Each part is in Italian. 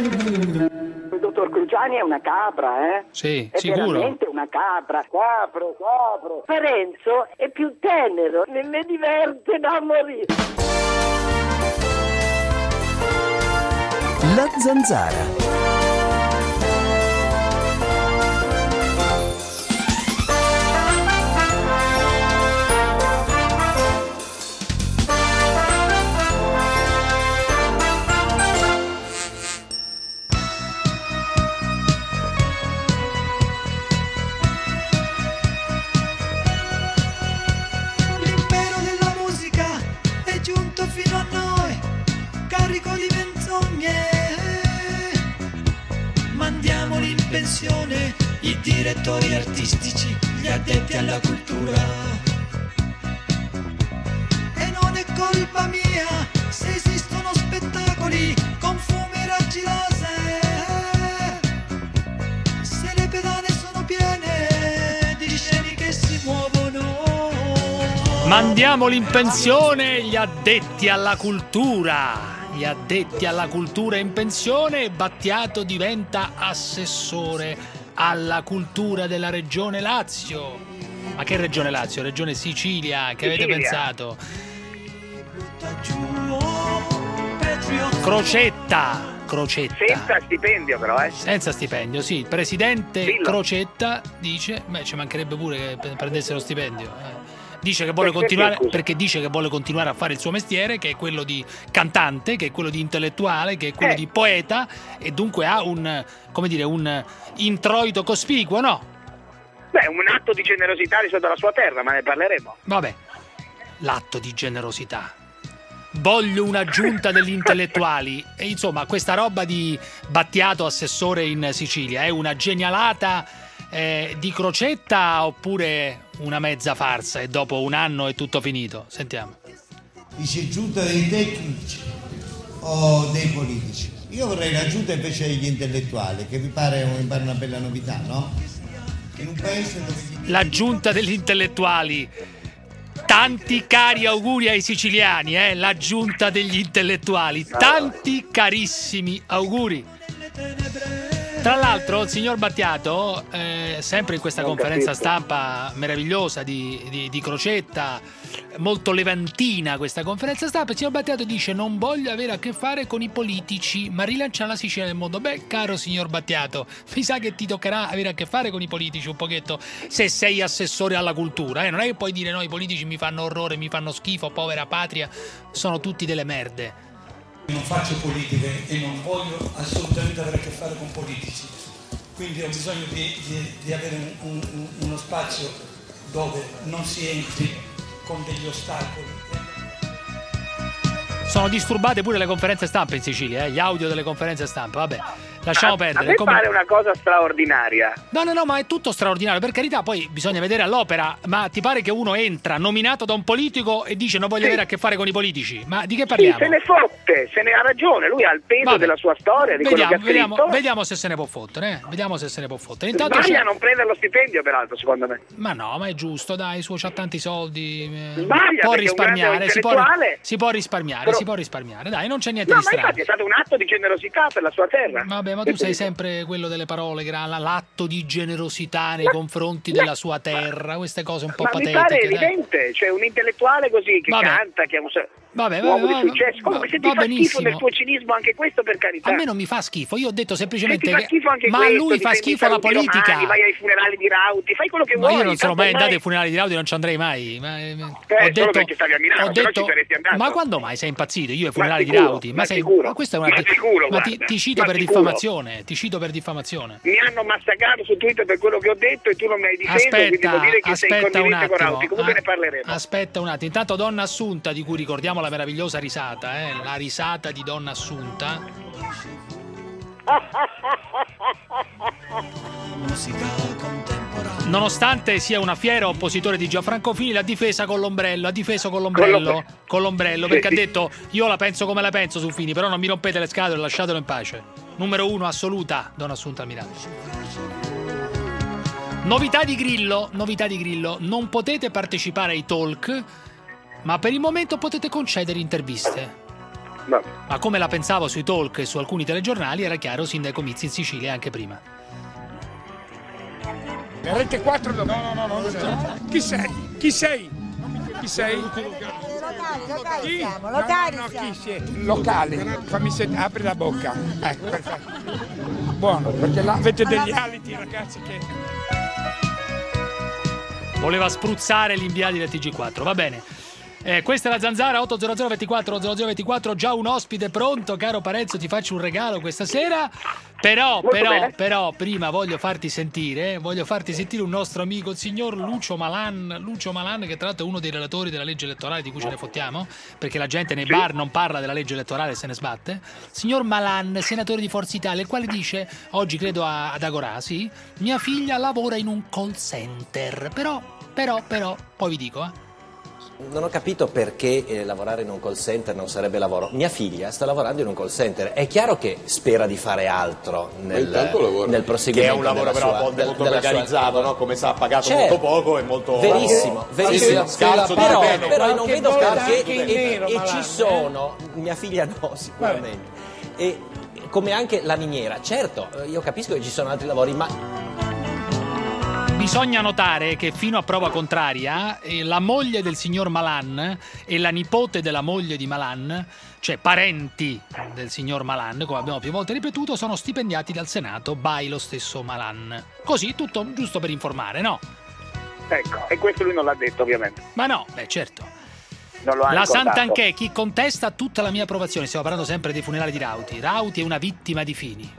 Il dottor Cruciani è una capra, eh? Sì, è sicuro. veramente una capra. Capro. Parenzo è più tenero, ne diverte da morire. La Zanzara. L'impero della musica è giunto fino a noi, carico di menzogne. Mandiamoli in pensione i direttori artistici, gli addetti alla cultura. E non è colpa mia se esistono spettacoli con fumo e raggi laser, se le pedane sono piene di scene che si muovono. Mandiamoli in pensione gli addetti alla cultura. Gli addetti alla cultura in pensione e Battiato diventa assessore alla cultura della Regione Lazio. Ma che Regione Lazio? Regione Sicilia, che avete pensato? Crocetta. Senza stipendio però, Senza stipendio, sì. Il presidente Dillo. Crocetta dice, ci mancherebbe pure che prendesse lo stipendio. Dice che vuole continuare, perché dice che vuole continuare a fare il suo mestiere, che è quello di cantante, che è quello di intellettuale, che è quello di poeta, e dunque ha un introito cospicuo, no? Beh, un atto di generosità rispetto alla sua terra, ma ne parleremo. Vabbè, l'atto di generosità. Voglio una giunta degli intellettuali. E insomma, questa roba di Battiato assessore in Sicilia è una genialata di Crocetta oppure una mezza farsa e dopo un anno è tutto finito? Sentiamo. Dice giunta dei tecnici o dei politici. Io vorrei la giunta invece degli intellettuali, che mi pare una bella novità, no? In un paese dove... La giunta degli intellettuali. Tanti cari auguri ai siciliani, la giunta degli intellettuali. Tanti carissimi auguri. Tra l'altro il signor Battiato, sempre in questa conferenza stampa meravigliosa di Crocetta, molto levantina questa conferenza stampa, il signor Battiato dice: non voglio avere a che fare con i politici, ma rilanciare la Sicilia nel mondo. Beh, caro signor Battiato, mi sa che ti toccherà avere a che fare con i politici un pochetto, se sei assessore alla cultura, non è che puoi dire no, i politici mi fanno orrore, mi fanno schifo, povera patria, sono tutti delle merde. Non faccio politiche e non voglio assolutamente avere a che fare con politici, quindi ho bisogno di avere uno spazio dove non si entri con degli ostacoli. Sono disturbate pure le conferenze stampa in Sicilia, gli audio delle conferenze stampa, vabbè, lasciamo perdere. A me pare una cosa straordinaria. No, ma è tutto straordinario, per carità, poi bisogna vedere all'opera, ma ti pare che uno entra nominato da un politico e dice non voglio avere a che fare con i politici? Ma di che parliamo? Sì, se ne fotte, se ne ha ragione, lui ha il peso della sua storia, di quello che ha scritto. Vediamo se se ne può fottere, vediamo se se ne può fottere. Intanto sbaglia a non prendere lo stipendio, peraltro, secondo me. Ma no, ma è giusto, dai, c'ha tanti soldi, Sbaglia, può risparmiare, si può risparmiare, dai, non c'è niente di strano. Ma infatti è stato un atto di generosità per la sua terra. Vabbè, ma tu sei sempre quello delle parole, l'atto di generosità nei confronti della sua terra, queste cose un po' patetiche. Ma mi pare evidente, cioè un intellettuale così che canta, che ha un uomo di successo. Comunque se ti fa schifo del tuo cinismo anche questo, per carità. A me non mi fa schifo, io ho detto semplicemente che ma a lui fa schifo la politica. Romani, vai ai funerali di Rauti, fai quello che vuoi. Ma io non sono mai andato ai funerali di Rauti, non ci andrei mai. Ho detto perché stavi a Milano, se no ci saresti andato. Ma quando mai sei impazzito? Io ai funerali di Rauti, ma questa è una ti cito per diffamazione, Mi hanno massacrato su Twitter per quello che ho detto e tu non mi hai difeso, quindi vuol dire che sei condiviso con Rauti. Comunque ne parleremo. Aspetta un attimo, intanto Donna Assunta, di cui ricordiamo la meravigliosa risata, la risata di Donna Assunta. Nonostante sia una fiera oppositore di Gianfranco Fini, l'ha difesa con l'ombrello, perché ha detto io la penso come la penso su Fini, però non mi rompete le scatole, lasciatelo in pace. Numero 1 assoluta, Donna Assunta Almirante. Novità di Grillo, non potete partecipare ai talk, ma per il momento potete concedere interviste. Ma come la pensavo sui talk e su alcuni telegiornali, era chiaro sin dai comizi in Sicilia e anche prima. Rete 4 no. Chi sei? Chi sei? Locali. Fammi sentire, apri la bocca. Perfetto. Buono, perché là avete degli aliti, ragazzi, che... Voleva spruzzare gli inviati del TG4, va bene. Questa è la Zanzara 800 24 0024, già un ospite pronto, caro Parenzo, ti faccio un regalo questa sera. Però prima voglio farti sentire un nostro amico, il signor Lucio Malan, che tra l'altro è uno dei relatori della legge elettorale di cui ce ne fottiamo, perché la gente nei bar non parla della legge elettorale e se ne sbatte. Signor Malan, senatore di Forza Italia, il quale dice, oggi credo ad Agorà, sì, mia figlia lavora in un call center, però, poi vi dico, Non ho capito perché lavorare in un call center non sarebbe lavoro. Mia figlia sta lavorando in un call center. È chiaro che spera di fare altro nel proseguimento. Che è un lavoro però a volte molto precarizzato, no? Come sa, pagato molto poco e molto... Verissimo. Scarso di però non vedo perché... E ci sono... Mia figlia no, sicuramente. E come anche la miniera. Certo, io capisco che ci sono altri lavori, ma... Bisogna notare che fino a prova contraria la moglie del signor Malan e la nipote della moglie di Malan, cioè parenti del signor Malan, come abbiamo più volte ripetuto, sono stipendiati dal Senato by lo stesso Malan. Così, tutto giusto per informare, no? Ecco, e questo lui non l'ha detto, ovviamente. Ma no, certo. La Santanchè, chi contesta tutta la mia approvazione. Stiamo parlando sempre dei funerali di Rauti. Rauti è una vittima di Fini.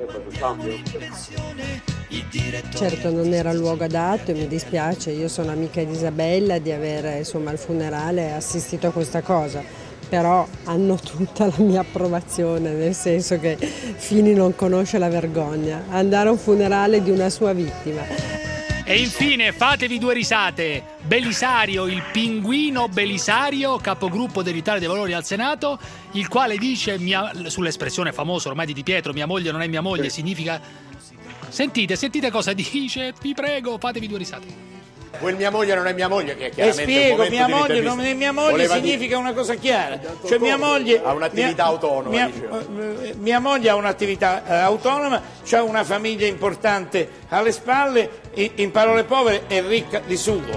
Certo, non era il luogo adatto e mi dispiace, io sono amica di Isabella, di avere al funerale assistito a questa cosa, però hanno tutta la mia approvazione, nel senso che Fini non conosce la vergogna, andare a un funerale di una sua vittima. E infine fatevi due risate. Belisario, il pinguino Belisario, capogruppo dell'Italia dei Valori al Senato, il quale dice sull'espressione famosa ormai di Di Pietro, mia moglie non è mia moglie, significa... Sentite cosa dice, vi prego, fatevi due risate. Quel mia moglie non è mia moglie, che è chiaramente spiego, mia moglie non è mia moglie significa una cosa chiara. Cioè mia moglie ha un'attività autonoma. Mia moglie ha un'attività autonoma, ha una famiglia importante alle spalle, in parole povere è ricca di suo.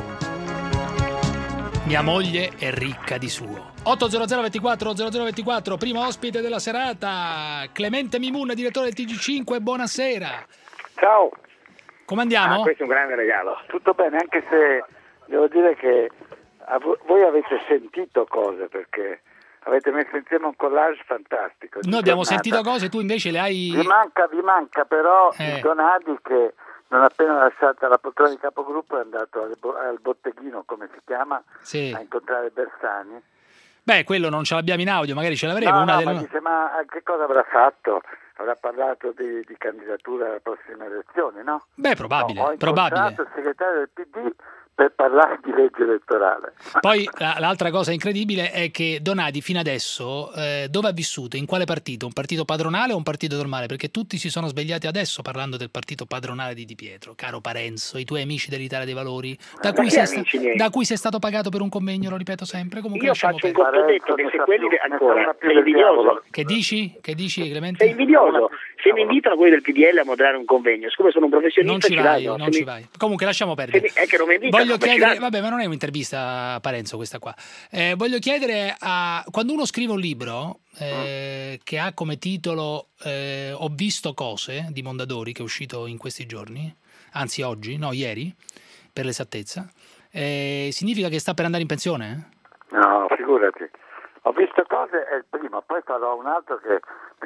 Mia moglie è ricca di suo. 800 24 0024, primo ospite della serata, Clemente Mimun, direttore del TG5, buonasera. Ciao. Come andiamo? Questo è un grande regalo. Tutto bene, anche se devo dire che voi avete sentito cose, perché avete messo insieme un collage fantastico. Noi abbiamo sentito cose, tu invece le hai... Vi manca però il Donadi, che non appena lasciata la poltrona di capogruppo è andato al botteghino, come si chiama, a incontrare Bersani. Beh, quello non ce l'abbiamo in audio, magari ce l'avremo. Ma dice, ma che cosa avrà fatto? Avrà parlato di candidatura alle prossime elezioni, no? Beh, probabile. Ho incontrato il segretario del PD per parlare di legge elettorale. Poi l'altra cosa incredibile è che Donadi fino adesso dove ha vissuto? In quale partito? Un partito padronale o un partito normale? Perché tutti si sono svegliati adesso parlando del partito padronale di Di Pietro. Caro Parenzo, i tuoi amici dell'Italia dei Valori, da cui sei stato pagato per un convegno, lo ripeto sempre. Comunque io faccio un controdetto, che se quelli ancora sei invidioso. Che dici Clemente? Sei invidioso. Se mi invitano quelli del PDL a moderare un convegno, siccome sono un professionista non ci vai. Comunque lasciamo perdere. È che non mi invitano. Voglio chiedere, vabbè, ma non è un'intervista a Parenzo questa qua. Voglio chiedere quando uno scrive un libro che ha come titolo Ho visto cose di Mondadori, che è uscito in questi giorni, anzi ieri, per l'esattezza, significa che sta per andare in pensione? No, figurati. Ho visto cose, è il primo, poi faccio un altro che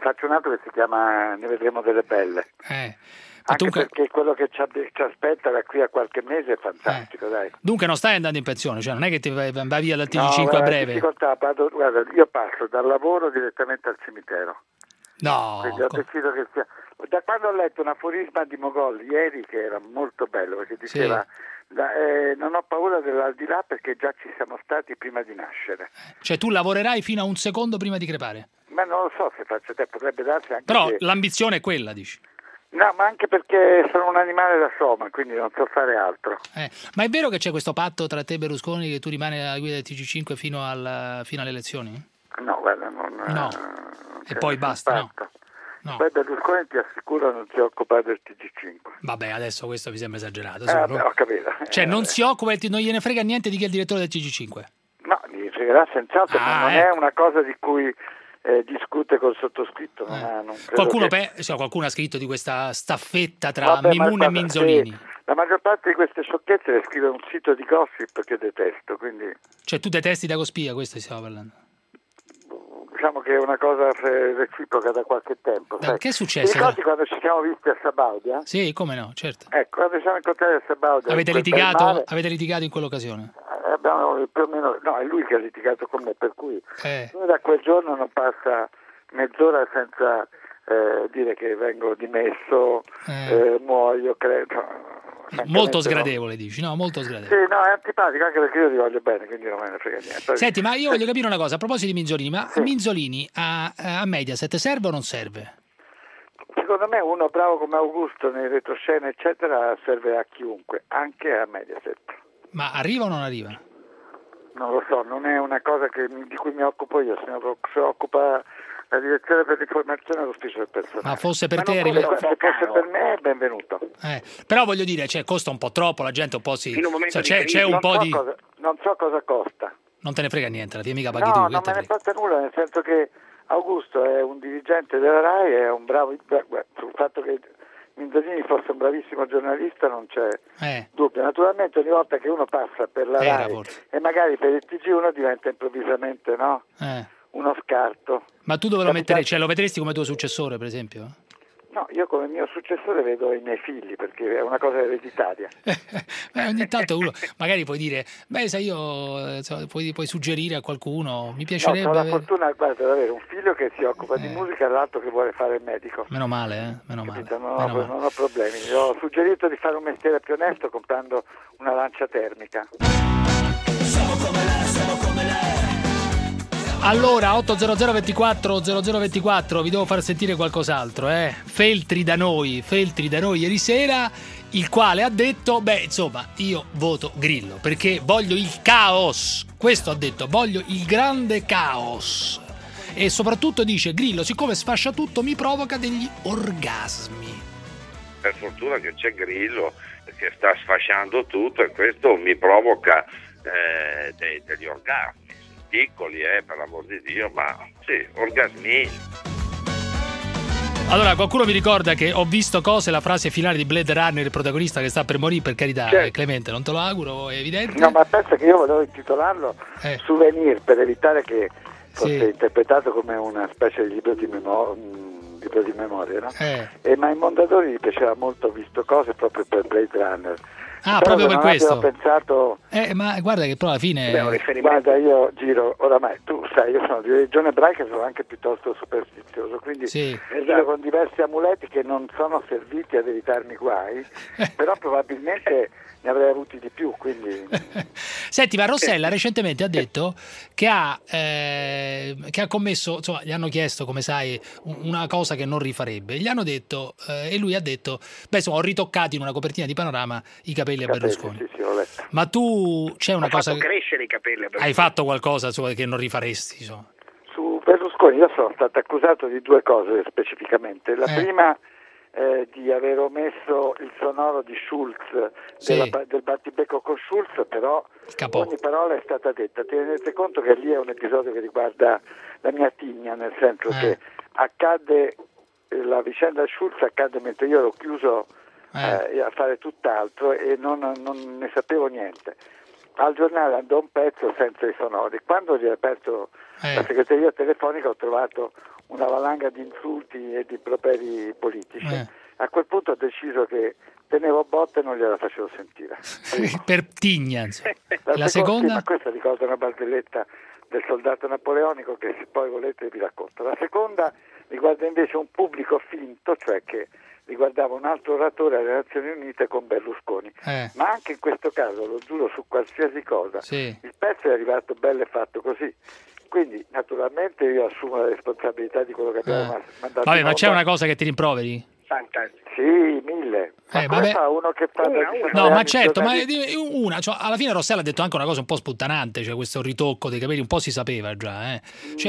si chiama Ne vedremo delle belle. Perché quello che ci aspetta da qui a qualche mese è fantastico, dai. Dunque non stai andando in pensione, cioè non è che ti vai via dal TG5 a breve. Guarda, io passo dal lavoro direttamente al cimitero. No. Quindi ho deciso che sia... Da quando ho letto un aforisma di Mogol ieri, che era molto bello, perché diceva non ho paura dell'aldilà perché già ci siamo stati prima di nascere. Cioè tu lavorerai fino a un secondo prima di crepare? Ma non lo so se faccio tempo, potrebbe darsi anche. Però l'ambizione è quella, dici? No, ma anche perché sono un animale da soma, quindi non so fare altro. Ma è vero che c'è questo patto tra te e Berlusconi, che tu rimani alla guida del TG5 fino alle elezioni? No, guarda, non e poi basta, no? Poi Berlusconi, ti assicuro, non si occupa del TG5. Vabbè, adesso questo mi sembra esagerato. Ho capito. Cioè non si occupa, non gliene frega niente di chi è il direttore del TG5. No, gli fregherà senz'altro, ma non è una cosa di cui discute col sottoscritto. Non qualcuno ha scritto di questa staffetta tra Mimune e Minzolini. La maggior parte di queste sciocchezze le scrive un sito di gossip che detesto, quindi... Cioè tu detesti Dago Spia, questo stiamo parlando? Diciamo che è una cosa reciproca da qualche tempo. Che è successo? Ti ricordi quando ci siamo visti a Sabaudia? Sì, come no, certo. Ecco, quando ci siamo incontrati a Sabaudia... Avete litigato in quell'occasione? Abbiamo più o meno... No, è lui che ha litigato con me, per cui da quel giorno non passa mezz'ora senza dire che vengo dimesso, muoio, credo... Molto sgradevole, dici, no? Molto sgradevole. Sì, no, è antipatico, anche perché io ti voglio bene, quindi non me ne frega niente. Senti, ma io voglio capire una cosa, a proposito di Minzolini, ma Minzolini a Mediaset serve o non serve? Secondo me uno bravo come Augusto nei retroscena, eccetera, serve a chiunque, anche a Mediaset. Ma arriva o non arriva? Non lo so, non è una cosa di cui mi occupo io, se occupa la direzione per l'informazione all'ufficio del personale. Ma fosse per te se fosse per me è benvenuto. Però voglio dire, costa un po' troppo, la gente un po' si... c'è un po' di... Non so cosa costa. Non te ne frega niente, la tua amica paghi tu. No, non me ne importa nulla, nel senso che Augusto è un dirigente della RAI, è un bravo... Sul fatto che Minzolini fosse un bravissimo giornalista non c'è dubbio. Naturalmente ogni volta che uno passa per la RAI e magari per il TG1 diventa improvvisamente, no? Uno scarto. Ma tu dove lo metteresti? Cioè lo vedresti come tuo successore, per esempio? No, io come mio successore vedo i miei figli, perché è una cosa ereditaria. Ogni tanto uno magari puoi dire, sai, io puoi suggerire a qualcuno, mi piacerebbe... No, ho la fortuna, guarda, di avere un figlio che si occupa di musica e l'altro che vuole fare il medico. Meno male, meno male. Non ho problemi. Gli ho suggerito di fare un mestiere più onesto comprando una lancia termica. Siamo come lei. Allora, 800 24 0024, vi devo far sentire qualcos'altro, Feltri da noi ieri sera, il quale ha detto, io voto Grillo, perché voglio il caos. Questo ha detto, voglio il grande caos. E soprattutto dice, Grillo, siccome sfascia tutto, mi provoca degli orgasmi. Per fortuna che c'è Grillo, che sta sfasciando tutto, e questo mi provoca degli orgasmi. Piccoli, per l'amor di Dio, ma sì, orgasmi. Allora, qualcuno mi ricorda che ho visto la frase finale di Blade Runner, il protagonista che sta per morire, per carità, Clemente, non te lo auguro, è evidente. No, ma pensa che io volevo intitolarlo Souvenir, per evitare che fosse interpretato come una specie di libro di memoria, no? Ma ai Mondadori gli piaceva molto, visto cose proprio per Blade Runner. Proprio per questo. Ho pensato... ma guarda che però alla fine... Guarda, io giro, oramai, tu sai, io sono di religione ebraica, sono anche piuttosto superstizioso, quindi giro con diversi amuleti che non sono serviti ad evitarmi guai, però probabilmente ne avrei avuti di più, quindi... Senti, ma Rossella recentemente ha detto che ha commesso, insomma, gli hanno chiesto, come sai, una cosa che non rifarebbe, gli hanno detto, e lui ha detto, ho ritoccato in una copertina di Panorama i capelli a Berlusconi. Sì, ho letto. Ma tu, c'è una cosa... fatto crescere i capelli a Berlusconi. Hai fatto qualcosa che non rifaresti, insomma? Su Berlusconi io sono stato accusato di due cose specificamente. La prima... di aver omesso il sonoro di Schulz, del battibecco con Schulz, però ogni parola è stata detta. Ti rendete conto che lì è un episodio che riguarda la mia tigna, nel senso che accadde, la vicenda Schulz accadde mentre io ero chiuso a fare tutt'altro e non ne sapevo niente. Al giornale andò un pezzo senza i sonori. Quando gli ho aperto la segreteria telefonica ho trovato una valanga di insulti e di improperi politici. A quel punto ho deciso che tenevo botte e non gliela facevo sentire. Per tigna. La seconda? Ma questa ricorda una barzelletta del soldato napoleonico che se poi volete vi racconto. La seconda riguarda invece un pubblico finto, cioè che riguardava un altro oratore alle Nazioni Unite con Berlusconi. Ma anche in questo caso, lo giuro su qualsiasi cosa, il pezzo è arrivato bello e fatto così. Quindi naturalmente io assumo la responsabilità di quello che abbiamo mandato. Vabbè, ma c'è una cosa che ti rimproveri? Sì, 1000. Ma come fa uno che fa no, ma certo, ma una, cioè, alla fine Rossella ha detto anche una cosa un po' sputtanante, cioè questo ritocco dei capelli un po' si sapeva già, cioè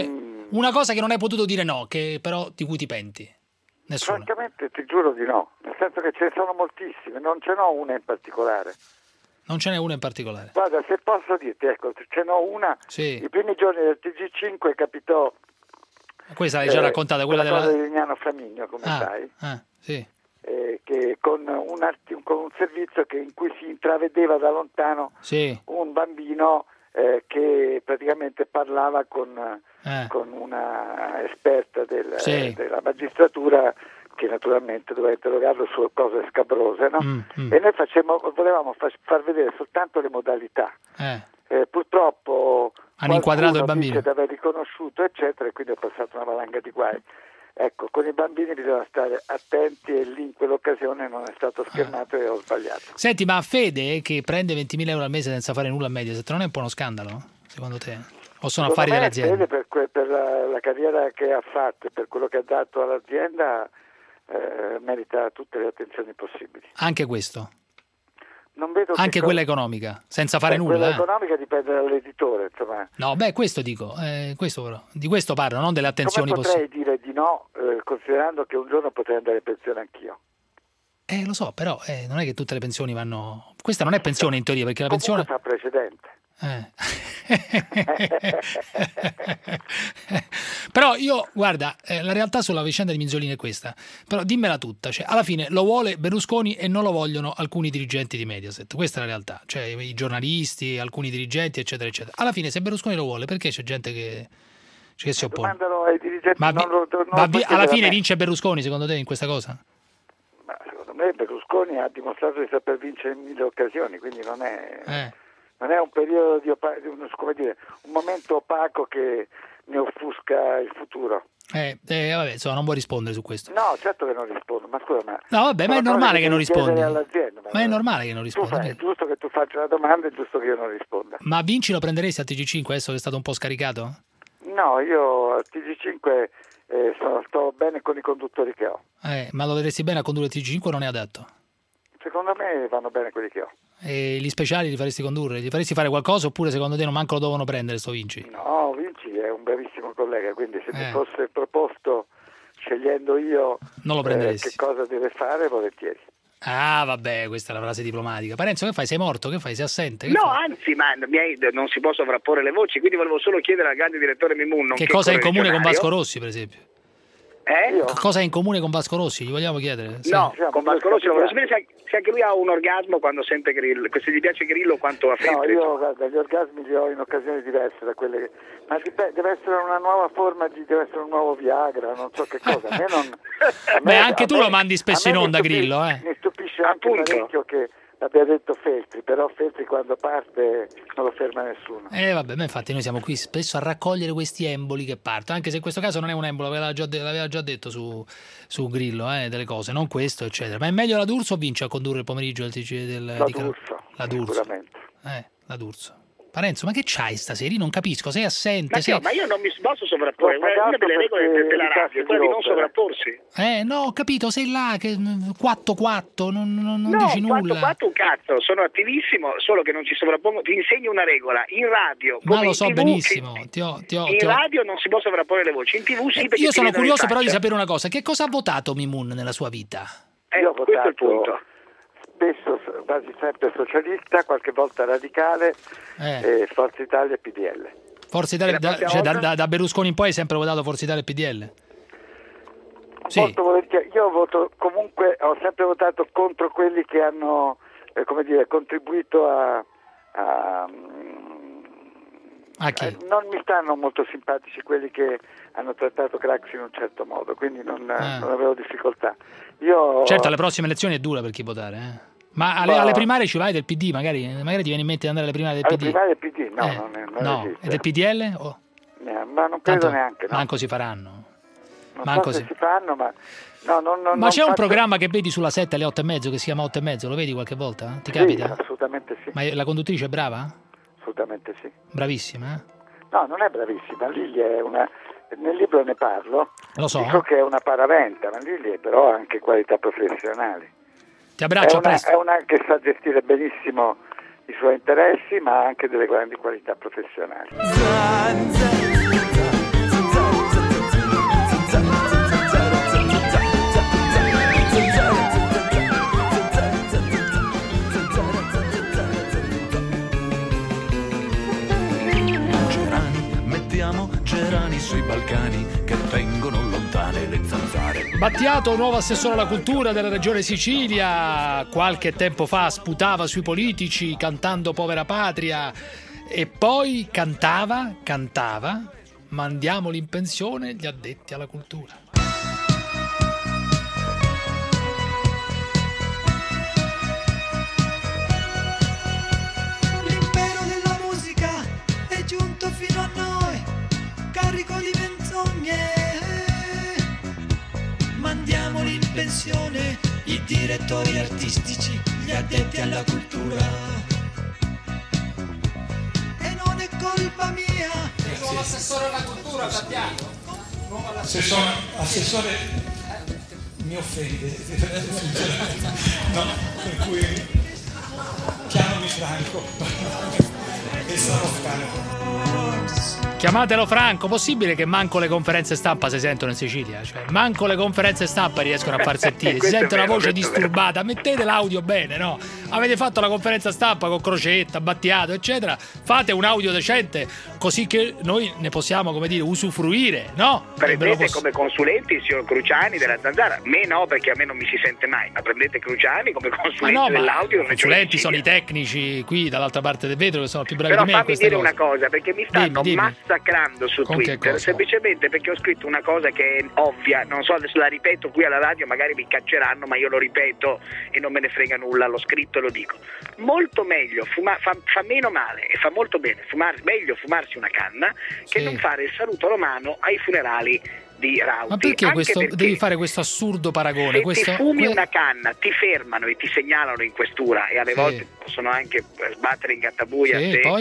Una cosa che non hai potuto dire no, che però di cui ti penti? Nessuna. Francamente ti giuro di no, nel senso che ce ne sono moltissime, non ce n'ho una in particolare. Non ce n'è una in particolare? Guarda, se posso dirti, ecco, ce n'ho una. Sì. I primi giorni del TG5 capitò... Questa l'hai già raccontata, quella cosa di Lignano Flaminio, come sai. Sì. Che con un servizio in cui si intravedeva da lontano un bambino che praticamente parlava con una esperta della magistratura, che naturalmente doveva interrogarlo su cose scabrose, no? E noi volevamo far vedere soltanto le modalità. Purtroppo hanno inquadrato il bambino, dice di aver riconosciuto, eccetera, e quindi è passata una valanga di guai. Ecco, con i bambini bisogna stare attenti, e lì in quell'occasione non è stato schermato e ho sbagliato. Senti, ma Fede, che prende 20.000 euro al mese senza fare nulla a Mediaset, non è un po' uno scandalo, secondo te? O sono affari dell'azienda? Fede, per la carriera che ha fatto e per quello che ha dato all'azienda, merita tutte le attenzioni possibili. Anche questo? Non vedo anche quella economica, senza fare nulla. Quella economica dipende dall'editore, insomma. No, questo dico, questo però, di questo parlo, non delle attenzioni possibili. Potrei dire di no, considerando che un giorno potrei andare in pensione anch'io. Lo so, però non è che tutte le pensioni vanno... Questa non è pensione in teoria, perché la pensione... fa precedente. Però io, guarda, la realtà sulla vicenda di Minzolini è questa, però dimmela tutta, cioè alla fine lo vuole Berlusconi e non lo vogliono alcuni dirigenti di Mediaset, questa è la realtà, cioè i giornalisti, alcuni dirigenti, eccetera eccetera. Alla fine, se Berlusconi lo vuole, perché c'è gente che si oppone? Domandalo ai dirigenti. Alla fine vince Berlusconi, secondo te, in questa cosa? Ma secondo me Berlusconi ha dimostrato di saper vincere in 1000 occasioni, quindi non è un periodo di un momento opaco che ne offusca il futuro. Vabbè, insomma, non vuoi rispondere su questo. No, certo che non rispondo, ma scusa, no, vabbè, ma è normale che non rispondi. Ma è normale che non rispondi. È giusto che tu faccia una domanda, è giusto che io non risponda. Ma Vinci lo prenderesti a TG5 adesso che è stato un po' scaricato? No, io a TG5 sto bene con i conduttori che ho. Ma lo vedresti bene a condurre TG5 o non è adatto? Secondo me vanno bene quelli che ho. E gli speciali li faresti condurre? Li faresti fare qualcosa oppure secondo te non manco lo devono prendere sto Vinci? No, Vinci è un bravissimo collega, quindi se mi fosse proposto scegliendo io non lo prenderesti. Che cosa deve fare, volentieri. Ah, vabbè, questa è la frase diplomatica. Parenzo, che fai? Sei morto? Che fai? Sei assente? No, anzi, ma non si può sovrapporre le voci, quindi volevo solo chiedere al grande direttore Mimun. Che cosa ha in comune con Vasco Rossi, per esempio? Cosa ha in comune con Vasco Rossi? Gli vogliamo chiedere? No, con Vasco Rossi volevo sapere se anche lui ha un orgasmo quando sente Grillo, se gli piace Grillo quanto a Feltri. No, io guarda, gli orgasmi li ho in occasioni diverse da quelle che... Ma deve essere una nuova forma, deve essere un nuovo Viagra, non so che cosa. Anche tu lo mandi spesso in onda, Grillo. Mi stupisce anche parecchio che l'abbia detto Feltri, però Feltri quando parte non lo ferma nessuno. Vabbè, ma infatti noi siamo qui spesso a raccogliere questi emboli che partono, anche se in questo caso non è un embolo, l'aveva già detto su Grillo, delle cose, non questo, eccetera. Ma è meglio la D'Urso o Vince a condurre il pomeriggio del TG la D'Urso. Sicuramente. La D'Urso. Parenzo, ma che c'hai stasera? Io non capisco, sei assente. Ma io non mi posso sovrapporre, è una delle regole della radio, quella di non sovrapporsi. No, ho capito, sei là, che 4-4, non dici nulla. 4-4 un cazzo, sono attivissimo, solo che non ci sovrappongo, ti insegno una regola, in radio, ma lo so in TV, benissimo. Radio non si può sovrapporre le voci, in TV sì, perché io sono curioso però di sapere una cosa, che cosa ha votato Mimun nella sua vita? Questo è il punto. Spesso quasi sempre socialista, qualche volta radicale, Forza Italia e PDL. Forza Italia, da Berlusconi in poi hai sempre votato Forza Italia e PDL? Sì. Molto volentieri. Io voto comunque, ho sempre votato contro quelli che hanno contribuito a chi? Non mi stanno molto simpatici quelli che hanno trattato Craxi in un certo modo, quindi non avevo difficoltà. Certo, alle prossime elezioni è dura per chi votare, Ma alle primarie ci vai del PD, magari ti viene in mente di andare alle primarie del PD? Alle primarie del PD, no, e del PDL? Ma non credo neanche. No. Manco si faranno. Non so se si fanno, ma... ma c'è un programma che vedi sulla 7 alle 8:30 che si chiama 8:30, lo vedi qualche volta? Ti capita? Assolutamente sì. Ma la conduttrice è brava? Assolutamente sì. Bravissima, No, non è bravissima, Lilli è una... Nel libro ne parlo, lo so. Dico che è una paraventa, ma Lilli però ha anche qualità professionali. Ti abbraccio, a presto. È una che sa gestire benissimo i suoi interessi, ma ha anche delle grandi qualità professionali. Battiato, nuovo assessore alla cultura della regione Sicilia, qualche tempo fa sputava sui politici cantando Povera Patria e poi cantava, mandiamoli in pensione gli addetti alla cultura. L'impero della musica è giunto fino a noi, carico di menzogne. Mandiamoli in pensione i direttori artistici, gli addetti alla cultura. E non è colpa mia. Nuovo assessore alla cultura, Battiato. Assessore mi offende. No, per cui chiamami Franco. E sono Franco. Chiamatelo Franco, possibile che manco le conferenze stampa si sentono in Sicilia? Cioè, manco le conferenze stampa riescono a far sentire, si sente una voce disturbata, mettete l'audio bene, no? Avete fatto la conferenza stampa con Crocetta, Battiato, eccetera, fate un audio decente, così che noi ne possiamo, come dire, usufruire, no? Prendete come consulenti il signor Cruciani della Zanzara, me no, perché a me non mi si sente mai, ma prendete Cruciani come consulenti dell'audio. I consulenti sono i tecnici qui dall'altra parte del vetro che sono più bravi però di me. Però fammi dire una cosa, perché mi stanno massacrando su Twitter semplicemente perché ho scritto una cosa che è ovvia, non so, adesso la ripeto qui alla radio, magari mi cacceranno, ma io lo ripeto e non me ne frega nulla, l'ho scritto e lo dico. Molto meglio fa meno male e fa molto bene meglio fumarsi una canna che non fare il saluto romano ai funerali di Rauti. Ma perché devi fare questo assurdo paragone? Se ti fumi una canna, ti fermano e ti segnalano in questura e alle volte possono anche sbattere in gattabuia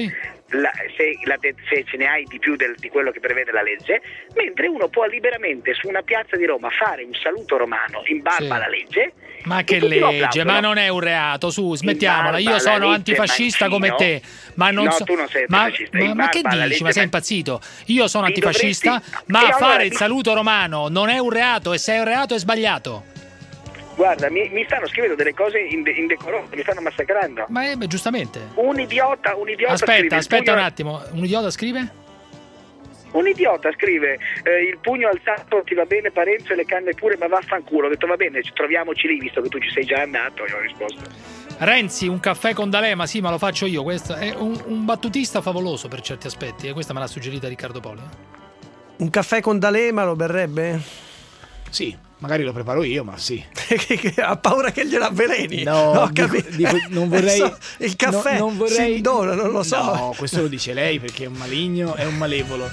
se ce ne hai di più di quello che prevede la legge, mentre uno può liberamente su una piazza di Roma fare un saluto romano in barba alla legge. Ma che legge? Ma non è un reato, su, smettiamola. Io sono antifascista come te, ma non tu non sei antifascista. Ma che dici? Ma sei impazzito? Io sono antifascista, ma fare il saluto romano non è un reato, e se è un reato è sbagliato. Guarda, mi stanno scrivendo delle cose indecorose, mi stanno massacrando. Ma giustamente. Un idiota Aspetta un attimo, un idiota scrive? Un idiota scrive il pugno alzato ti va bene Parenzo e le canne pure, ma vaffanculo. Ho detto va bene, troviamoci lì visto che tu ci sei già andato. Io ho risposto Renzi, un caffè con D'Alema, sì, ma lo faccio io. Questo è un battutista favoloso per certi aspetti, e questa me l'ha suggerita Riccardo Poli. Un caffè con D'Alema lo berrebbe? Sì, magari lo preparo io, ma sì. Ha paura che gliela avveleni? No, non vorrei. Il caffè non vorrei. si indona, non lo so. No, questo lo dice lei perché è un maligno, è un malevolo.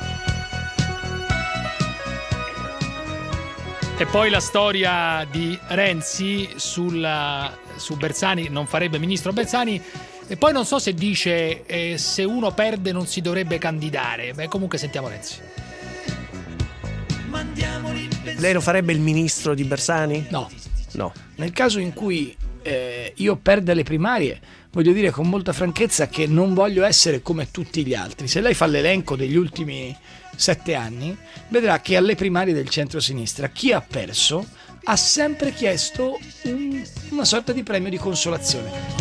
E poi la storia di Renzi su Bersani, non farebbe ministro Bersani. E poi non so se dice se uno perde non si dovrebbe candidare. Beh, comunque sentiamo Renzi. Lei lo farebbe il ministro di Bersani? No. Nel caso in cui io perda le primarie, voglio dire con molta franchezza che non voglio essere come tutti gli altri. Se lei fa l'elenco degli ultimi 7 anni, vedrà che alle primarie del centro-sinistra chi ha perso ha sempre chiesto una sorta di premio di consolazione.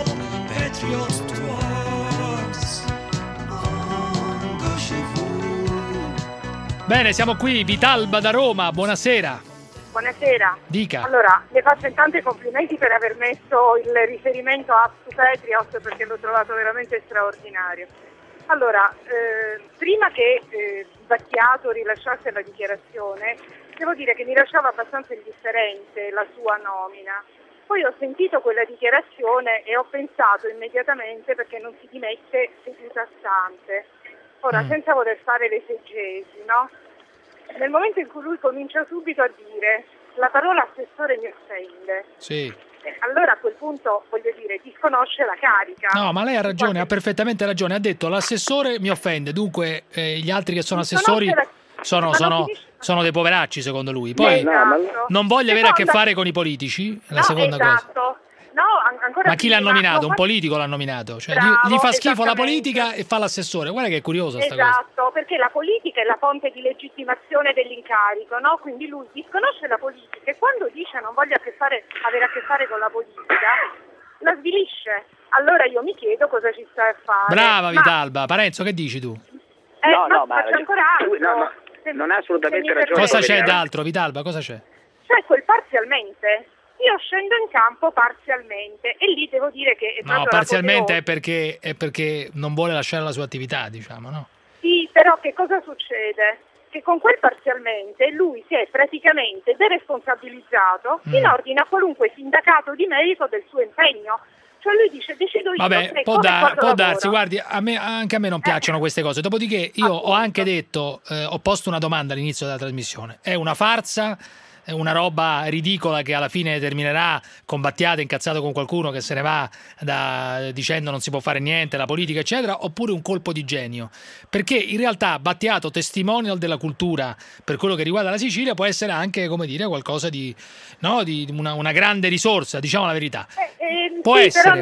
Bene, siamo qui, Vitalba da Roma, buonasera. Buonasera. Dica. Allora, le faccio intanto i complimenti per aver messo il riferimento a Patriot, perché l'ho trovato veramente straordinario. Allora, prima che Battiato rilasciasse la dichiarazione, devo dire che mi lasciava abbastanza indifferente la sua nomina. Poi ho sentito quella dichiarazione e ho pensato immediatamente, perché non si dimette seduta stante. Ora, senza voler fare l'esegesi, no? Nel momento in cui lui comincia subito a dire la parola assessore mi offende. Sì. Allora a quel punto, voglio dire, disconosce la carica. No, ma lei ha ragione, ha perfettamente ragione. Ha detto l'assessore mi offende, dunque gli altri che sono assessori sono dei poveracci secondo lui. Poi non voglio avere a che fare con i politici, è la seconda cosa. No, ancora ma chi l'ha nominato? Un politico l'ha nominato. Cioè, gli fa schifo la politica e fa l'assessore. Guarda che è curiosa sta cosa. Esatto, perché la politica è la fonte di legittimazione dell'incarico, no? Quindi lui disconosce la politica e quando dice non voglio avere a che fare con la politica, la svilisce. Allora io mi chiedo cosa ci sta a fare. Brava Vitalba. Parenzo, che dici tu? Ma faccio ancora altro. Non ha assolutamente ragione. Cosa c'è d'altro, Vitalba? Cosa c'è? cioè quel parzialmente. Io scendo in campo parzialmente e lì devo dire che no, parzialmente è perché non vuole lasciare la sua attività, diciamo, no? Sì, però che cosa succede? Che con quel parzialmente lui si è praticamente deresponsabilizzato in ordine a qualunque sindacato di merito del suo impegno. Cioè lui dice, decido io. Vabbè, può darsi, guardi, anche a me non piacciono queste cose. Dopodiché io ho anche detto, ho posto una domanda all'inizio della trasmissione. È una farsa? È una roba ridicola che alla fine terminerà con Battiato incazzato con qualcuno che se ne va dicendo non si può fare niente, la politica eccetera, oppure un colpo di genio? Perché in realtà Battiato, testimonial della cultura per quello che riguarda la Sicilia, può essere anche, come dire, qualcosa di una grande risorsa, diciamo la verità. Può essere.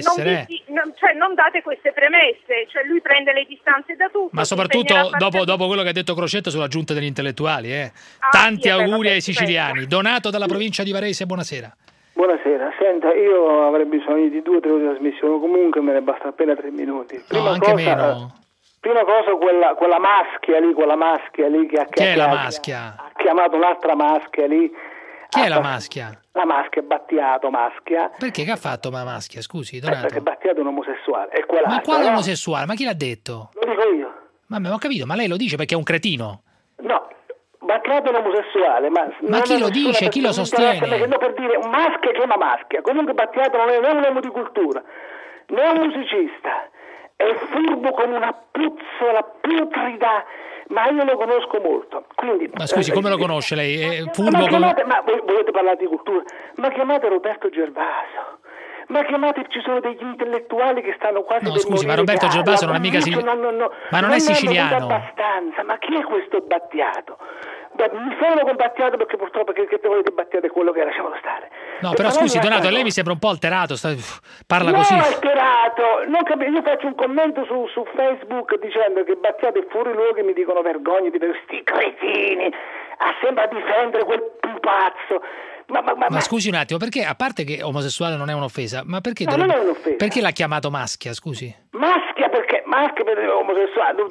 Non date queste premesse, cioè lui prende le distanze da tutto. Ma soprattutto dopo quello che ha detto Crocetto sulla giunta degli intellettuali. Tanti auguri ai siciliani. Donato dalla provincia di Varese, buonasera. Buonasera, senta, io avrei bisogno di 2 o 3 ore di trasmissione, comunque me ne basta appena 3 minuti. Meno. Prima cosa, quella maschia lì che Che è la maschia? Ha chiamato un'altra maschia lì. Chi è la maschia? La maschia, Battiato, maschia. Perché? Che ha fatto la maschia? Scusi, Donato. Perché Battiato è un omosessuale. Ma quale omosessuale? Ma chi l'ha detto? Lo dico io. Ma ho capito, ma lei lo dice perché è un cretino. No, Battiato è un omosessuale, ma chi lo dice? Chi lo sostiene? No, per dire, un maschia chiama maschia. Comunque Battiato non è un uomo di cultura, né un musicista. È furbo come una puzzola putrida, ma io lo conosco molto. Quindi, ma scusi, come lo conosce lei? È furbo ma volete parlare di cultura? Ma chiamate Roberto Gervaso. Ma chiamate, ci sono degli intellettuali che stanno quasi per scusi, ma Roberto Gervaso non è mica siciliano. Ma non è siciliano. Abbastanza. Ma chi è questo Battiato? Mi sono con Battiato perché purtroppo che volete Battiato è quello che era, lasciamolo stare. No, però scusi, Donato, lei mi sembra un po' alterato, parla così. No, alterato, io faccio un commento su Facebook dicendo che Battiato è fuori luogo e mi dicono vergogna di questi cretini, sembra difendere quel pupazzo. Ma scusi un attimo, perché a parte che omosessuale non è un'offesa, ma perché non è un'offesa. Perché l'ha chiamato maschia, scusi? Maschia perché omosessuale.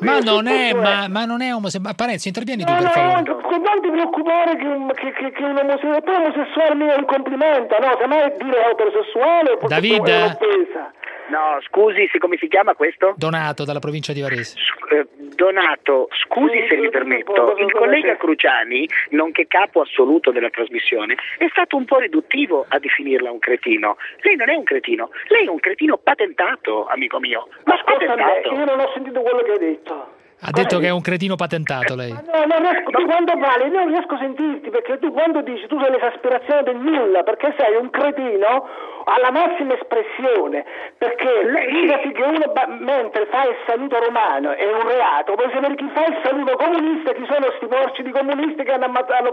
Ma non è omosessuale. Parenzo, intervieni tu, per favore. Non ti preoccupare che un omosessuale, poi omosessuale è un complimento, no? Se mai dire eterosessuale David? È un'offesa. No, scusi, come si chiama questo? Donato, dalla provincia di Varese. Donato, scusi se mi permetto, il collega Cruciani, nonché capo assoluto della trasmissione, è stato un po' riduttivo a definirla un cretino. Lei non è un cretino, lei è un cretino patentato, amico mio. Ma patentato. Io non ho sentito quello che hai detto. Ha detto che è un cretino patentato lei. No, non riesco, tu quando parli non riesco a sentirti, perché tu quando dici tu sei l'esasperazione del nulla, perché sei un cretino alla massima espressione, perché fidati che uno mentre fa il saluto romano è un reato, poi sapere chi fa il saluto comunista, chi sono sti porci di comunisti che hanno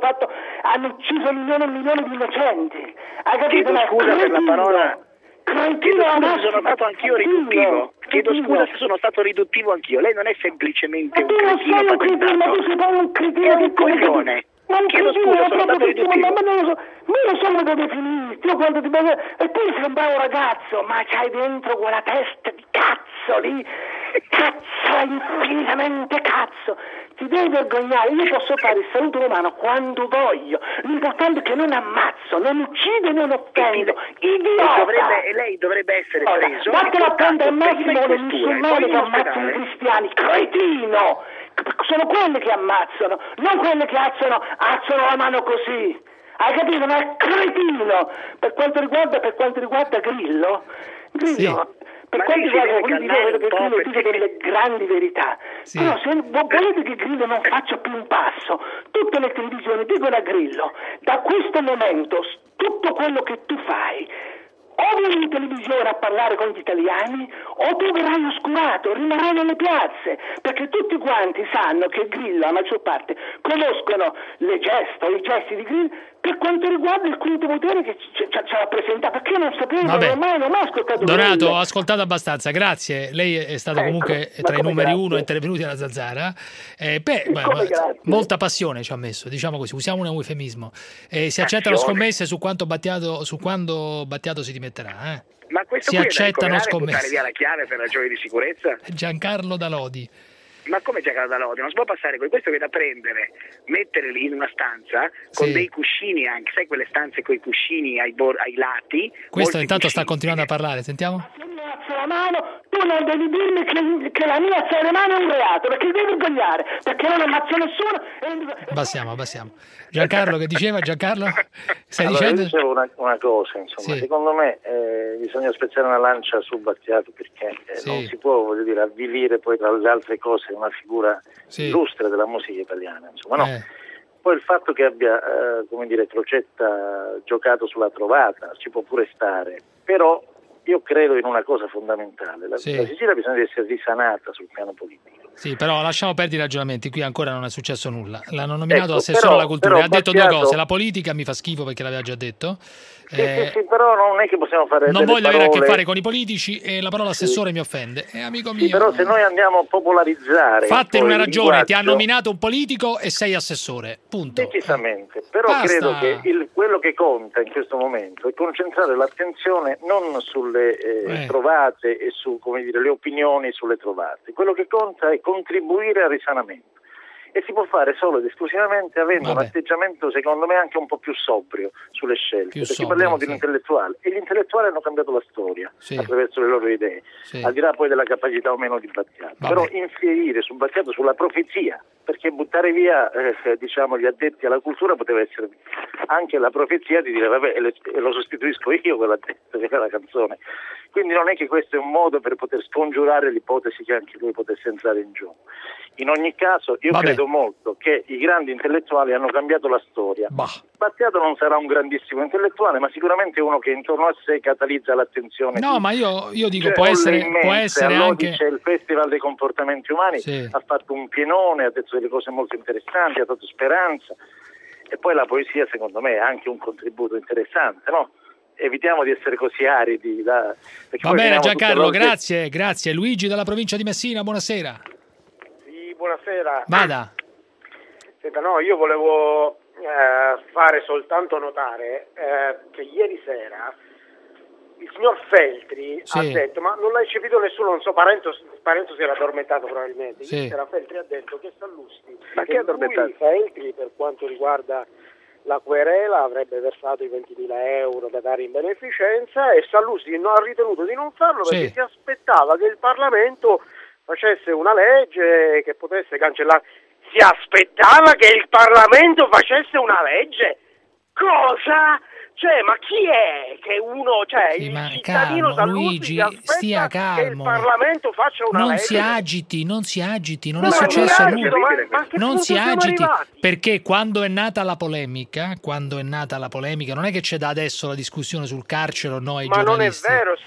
ucciso milioni e milioni di innocenti. Hai capito? Scusa per la parola. Chiedo scusa se sono stato anch'io riduttivo. Chiedo scusa se sono stato riduttivo anch'io. Lei non è semplicemente un cretino patentato. Ma tu sei un cretino. È un coglione. Chiedo scusa, sono stato riduttivo. Ma non lo so, io non so come lo definisci. Io quando ti vedo, e poi sembrava un ragazzo, ma c'hai dentro quella testa di cazzo lì. Cazzo, infinitamente cazzo. Ti devi vergognare. Io posso fare il saluto romano quando voglio. L'importante è che non ammazzo, non uccido e non offendo. Idiota! Lei dovrebbe essere preso. Vattene a prendere al massimo le musulmane che ammazzano i cristiani. Cretino! Sono quelli che ammazzano, non quelli che alzano la mano così. Hai capito? Ma è cretino. Per quanto riguarda Grillo, sì. Per quanto riguarda Grillo, vedo che Grillo dice delle grandi verità. Sì. Però se volete che Grillo non faccia più un passo, tutte le televisioni dicono a Grillo: da questo momento tutto quello che tu fai, o vieni in televisione a parlare con gli italiani, o tu verrai oscurato, rimarrai nelle piazze, perché tutti quanti sanno che Grillo, la maggior parte, conoscono i gesti di Grillo per quanto riguarda il quinto potere che ci rappresenta, perché io non sapevo, non ho mai ascoltato Donato, Grillo. ho ascoltato abbastanza, grazie. Lei è stato comunque tra i numeri uno intervenuti alla Zanzara. Molta passione ci ha messo, diciamo così, usiamo un eufemismo. Si accettano scommesse su quando Battiato si dimetterà. Ma questo si accettano scommesse. Buttare via la chiave per ragioni di sicurezza? Giancarlo Dalodi. Ma come Giancarlo Dall'Odio? Non si può passare con questo, che da prendere, mettere lì in una stanza con dei cuscini anche, sai quelle stanze con i cuscini ai lati. Questo intanto cuscini. Sta continuando a parlare, sentiamo. Se mi alzo la mano, tu non devi dirmi che la mia alzare le mani è un reato, perché devi vergognare, perché non ammazzo nessuno. Abbassiamo. Giancarlo, che diceva Giancarlo? Io dicevo una cosa, insomma, secondo me bisogna spezzare una lancia su Battiato, perché non si può, voglio dire, avvilire poi tra le altre cose una figura illustre della musica italiana, insomma, no. Poi il fatto che abbia, Crocetta giocato sulla trovata ci può pure stare, però io credo in una cosa fondamentale, la Sicilia bisogna essere risanata sul piano politico. Sì, però lasciamo perdere i ragionamenti, qui ancora non è successo nulla. L'hanno nominato assessore alla cultura, ha detto due cose, la politica mi fa schifo perché l'aveva già detto. Sì, però non è che possiamo fare non voglio avere a che fare con i politici e la parola assessore mi offende. Amico mio. Però se noi andiamo a popolarizzare... Fatte una ragione, ti ha nominato un politico e sei assessore, punto. Decisamente, però credo che quello che conta in questo momento è concentrare l'attenzione non sulle trovate e su, le opinioni sulle trovate. Quello che conta è contribuire al risanamento. E si può fare solo ed esclusivamente avendo un atteggiamento, secondo me, anche un po' più sobrio sulle scelte, perché parliamo di un intellettuale e gli intellettuali hanno cambiato la storia attraverso le loro idee, al di là poi della capacità o meno di Battiato. Però infierire su Battiato sulla profezia, perché buttare via gli addetti alla cultura poteva essere anche la profezia di dire vabbè lo sostituisco io quell'addetto che fa la canzone. Quindi non è che questo è un modo per poter scongiurare l'ipotesi che anche lui potesse entrare in gioco. In ogni caso io credo molto che i grandi intellettuali hanno cambiato la storia. Battiato non sarà un grandissimo intellettuale, ma sicuramente uno che intorno a sé catalizza l'attenzione. No, ma io dico può essere anche... C'è il Festival dei comportamenti umani, ha fatto un pienone, ha detto delle cose molto interessanti, ha dato speranza, e poi la poesia secondo me ha anche un contributo interessante, no? Evitiamo di essere così aridi. Va bene Giancarlo, grazie. Luigi dalla provincia di Messina, buonasera. Buonasera. Vada. Senta, io volevo fare soltanto notare che ieri sera il signor Feltri ha detto, ma non l'ha eccepito nessuno, non so, Parenzo si era addormentato probabilmente. Ieri sera Feltri ha detto che Sallusti, Feltri per quanto riguarda la querela avrebbe versato i 20.000 euro da dare in beneficenza, e Sallusti non ha ritenuto di non farlo perché si aspettava che il Parlamento facesse una legge che potesse cancellare. Si aspettava che il Parlamento facesse una legge? Cosa? Ma chi è che uno, il cittadino Sallusti stia calmo. che il Parlamento faccia una legge? Non si agiti, non è successo nulla. Non si agiti, perché quando è nata la polemica, non è che c'è da adesso la discussione sul carcere o no ai giornalisti. Ma non è vero,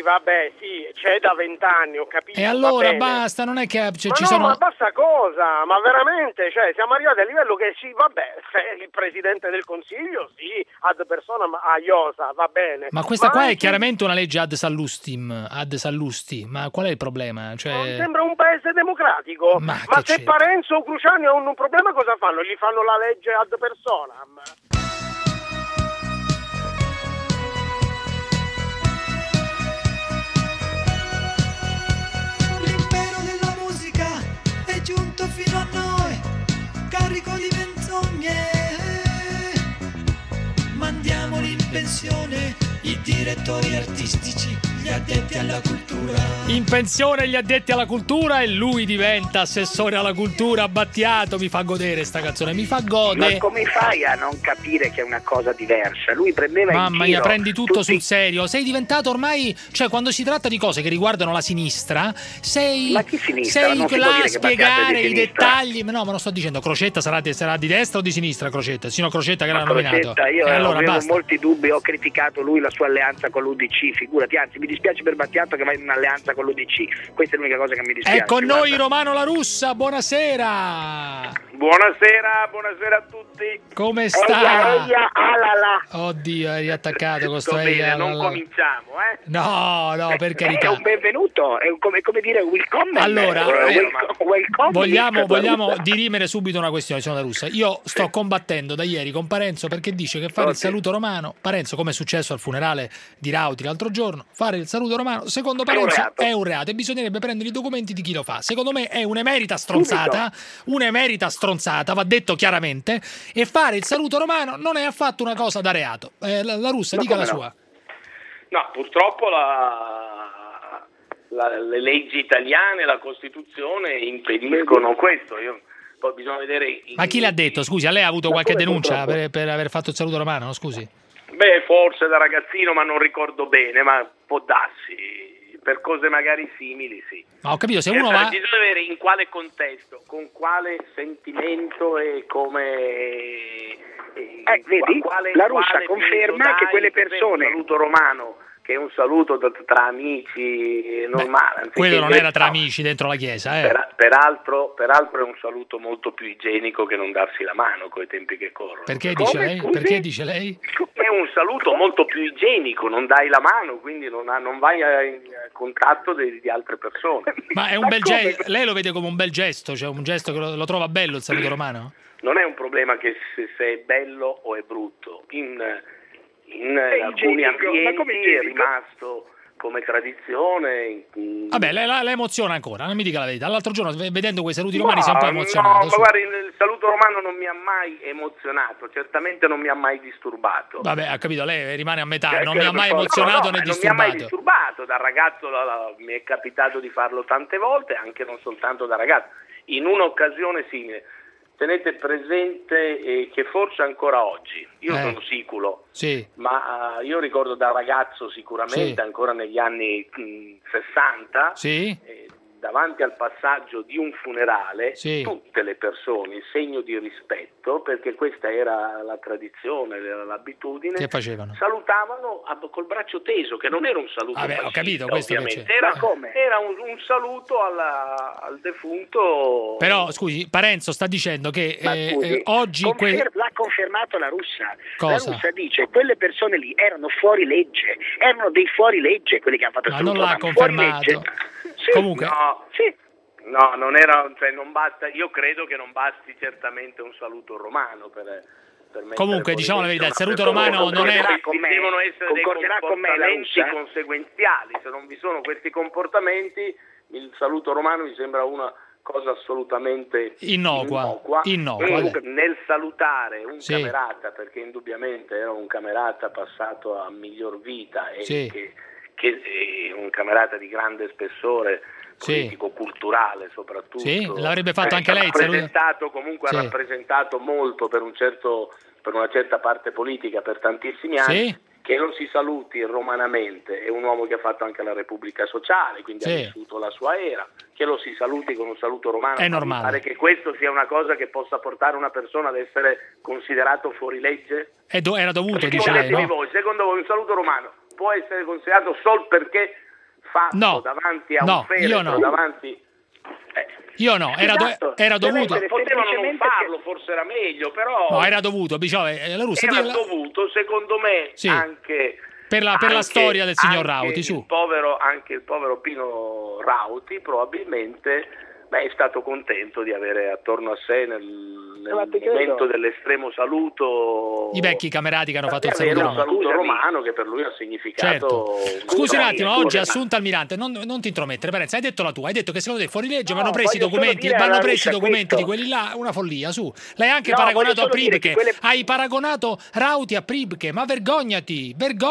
c'è da 20 anni, ho capito. E allora basta, non è che ma basta cosa? Ma veramente, siamo arrivati a livello che se il Presidente del Consiglio ad persona a Iosa, va bene. Ma questa qua è chiaramente una legge ad Sallusti, ma qual è il problema? Non sembra un paese democratico. Ma se Parenzo o Cruciani hanno un problema, cosa fanno? Gli fanno la legge ad personam. L'impero della musica è giunto fino a noi, carico di menzogne. Mandiamoli in pensione i direttori artistici, gli addetti alla cultura. In pensione gli addetti alla cultura e lui diventa assessore alla cultura. Battiato, mi fa godere sta canzone, mi fa godere. Ma come fai a non capire che è una cosa diversa? Lui prendeva in giro. Mamma mia, prendi tutto sul serio. Sei diventato ormai, quando si tratta di cose che riguardano la sinistra, sei Ma chi sinistra? Sei là a spiegare i dettagli. No, ma non sto dicendo Crocetta sarà di destra o di sinistra Crocetta? Sino Crocetta che l'ha nominato. Io avevo molti dubbi, ho criticato lui, la sua alleanza con l'UDC, figurati, anzi mi dispiace per Battiato che va in un'alleanza con l'UDC, questa è l'unica cosa che mi dispiace. È con noi Romano La Russa, buonasera. Buonasera a tutti. Come stai? Alala. Oddio, eri attaccato con sto bene, non cominciamo, No, per carità. È un benvenuto, è come dire welcome. Allora, welcome, vogliamo dirimere subito una questione, signor La Russa. Io sto combattendo da ieri con Parenzo perché dice che fare il saluto romano, Parenzo, come è successo al funerale di Rauti l'altro giorno, fare il saluto romano, secondo Parenzo è un reato e bisognerebbe prendere i documenti di chi lo fa. Secondo me è un'emerita stronzata, va detto chiaramente, e fare il saluto romano non è affatto una cosa da reato. La Russa, dica la sua. No, purtroppo le leggi italiane, la Costituzione impediscono questo. Poi bisogna vedere. Ma chi l'ha detto? Scusi, a lei ha avuto qualche denuncia per aver fatto il saluto romano? Scusi. Beh, forse da ragazzino, ma non ricordo bene, ma può darsi. Per cose magari simili, sì. Ma ho capito, se uno va... Bisogna vedere in quale contesto, con quale sentimento e come... vedi, la Russa conferma che quelle persone... Un saluto romano, che è un saluto tra amici normale. Quello non era tra amici dentro la chiesa, Peraltro è un saluto molto più igienico che non darsi la mano coi tempi che corrono. Perché dice lei? Perché dice lei? È un saluto molto più igienico, non dai la mano, quindi non vai in contatto di altre persone. Ma è un bel gesto, lei lo vede come un bel gesto, cioè un gesto che lo trova bello il saluto romano? Non è un problema che se è bello o è brutto. In alcuni ambienti è rimasto come tradizione. Vabbè, la emoziona ancora, non mi dica la verità. L'altro giorno, vedendo quei saluti romani, si è un po' emozionato. No, ma guardi, il saluto romano non mi ha mai emozionato, certamente non mi ha mai disturbato. Vabbè, ha capito, lei rimane a metà, non mi ha mai emozionato né disturbato. Non mi ha mai disturbato, da ragazzo mi è capitato di farlo tante volte, anche non soltanto da ragazzo. In un'occasione simile. Tenete presente che forse ancora oggi, io sono siculo, ma io ricordo da ragazzo sicuramente, ancora negli anni 60, davanti al passaggio di un funerale, tutte le persone, in segno di rispetto, perché questa era la tradizione, l'abitudine, che facevano? Salutavano col braccio teso, che non era un saluto ho capito questo ovviamente, era un saluto al defunto. Però scusi, Parenzo sta dicendo che oggi l'ha confermato la Russa. Cosa? La Russa dice quelle persone lì erano fuori legge, erano dei fuori legge quelli che hanno fatto il saluto. Ma non l'ha confermato. Comunque no, non era, cioè non basta, io credo che non basti certamente un saluto romano per comunque diciamo la verità, il saluto romano non è... Devono essere dei comportamenti conseguenziali, se non vi sono questi comportamenti il saluto romano mi sembra una cosa assolutamente innocua. Nel salutare un camerata, perché indubbiamente era un camerata passato a miglior vita e che è un camerata di grande spessore politico-culturale soprattutto. Sì, l'avrebbe fatto anche lei. Ha rappresentato molto per una certa parte politica per tantissimi anni. Che lo si saluti romanamente, è un uomo che ha fatto anche la Repubblica Sociale, quindi ha vissuto la sua era, che lo si saluti con un saluto romano. È normale. Pare che questo sia una cosa che possa portare una persona ad essere considerato fuori legge? Era dovuto, dice lei, no? Secondo voi un saluto romano può essere considerato solo perché fatto davanti a un feretro, davanti... Io no, era dovuto. Potevano non farlo, forse era meglio, però... No, era dovuto, la Russia... Era dovuto, secondo me, anche... Per la storia del signor Rauti, anche il povero Pino Rauti probabilmente è stato contento di avere attorno a sé nel momento dell'estremo saluto i vecchi camerati che hanno fatto il saluto romano che per lui ha significato Scusi un attimo, oggi Assunta Almirante, non ti intromettere, Parenzo, hai detto la tua, hai detto che secondo te fuori legge vanno presi documenti di quelli là, una follia, su. L'hai anche paragonato a Pribke, hai paragonato Rauti a Pribke, ma vergognati.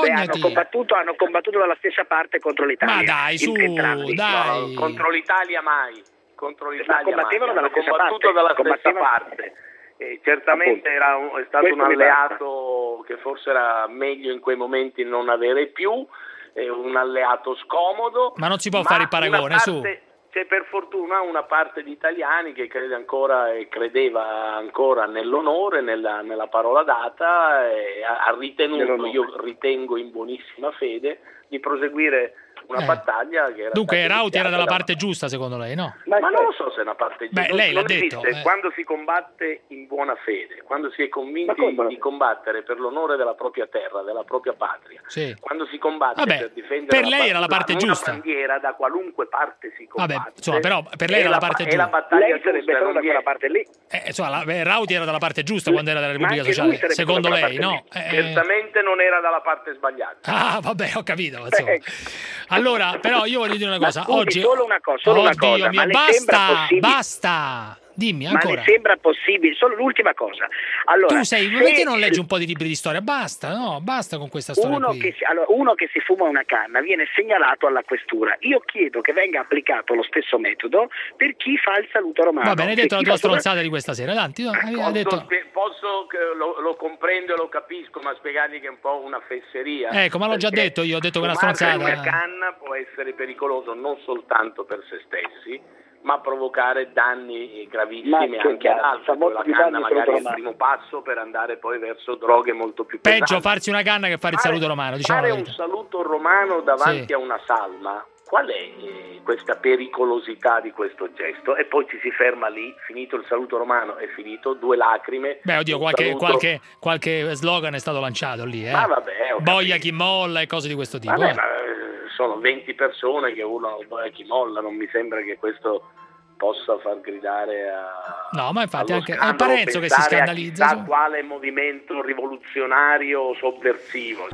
Hanno combattuto dalla stessa parte contro l'Italia. Ma dai, su, dai. Contro l'Italia mai. Combattevano dalla stessa parte. Certamente è stato un alleato che forse era meglio in quei momenti non avere più, un alleato scomodo. Ma non si può fare il paragone, su. C'è per fortuna una parte di italiani che crede ancora e credeva ancora nell'onore, nella parola data e ha ritenuto, io ritengo in buonissima fede, di proseguire una battaglia che era... Dunque Rauti era dalla parte giusta secondo lei, no? Ma non lo so se è una parte giusta. Lei l'ha detto. Quando si combatte in buona fede, quando si è convinti di combattere per l'onore della propria terra, della propria patria, quando si combatte per difendere per lei era la parte giusta. Una bandiera da qualunque parte si combatte. Insomma, però per lei era la parte giusta. E la battaglia lei sarebbe stata da quella parte lì. Rauti era dalla parte giusta quando era della Repubblica Sociale, secondo lei, no? Certamente non era dalla parte sbagliata. Ah, vabbè, ho capito. Allora, però io voglio dire una cosa. Oggi solo una cosa, mio, basta. Dimmi ancora. Ma mi sembra possibile, solo l'ultima cosa. Allora, perché non leggi un po' di libri di storia? Basta con questa storia uno che si fuma una canna viene segnalato alla questura. Io chiedo che venga applicato lo stesso metodo per chi fa il saluto romano. Va bene, hai detto la tua stronzata di questa sera. Danti, lo comprendo e lo capisco, ma spiegargli che è un po' una fesseria. Ecco, ma l'ho già detto io, ho detto che è una stronzata. Una canna può essere pericoloso non soltanto per se stessi, ma provocare danni gravissimi anche ad altri. La canna magari è il primo passo per andare poi verso droghe molto più pesanti. Peggio farsi una canna che fare il saluto romano. Fare un saluto romano davanti a una salma, qual è questa pericolosità di questo gesto? E poi ci si ferma lì, finito il saluto romano, è finito, 2 lacrime. Beh, oddio, qualche slogan è stato lanciato lì, Ma vabbè, boia chi molla e cose di questo tipo. Vabbè, ma sono 20 persone che urlano boia chi molla, non mi sembra che questo possa far gridare a... No, ma infatti anche è Parenzo che si scandalizza. Da quale movimento rivoluzionario o sovversivo.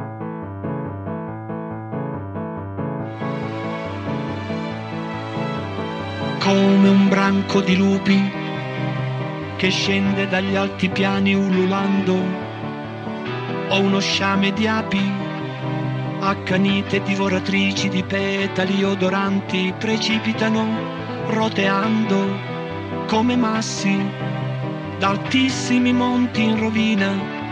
Come un branco di lupi che scende dagli alti piani ululando, o uno sciame di api accanite divoratrici di petali odoranti precipitano roteando come massi da altissimi monti in rovina.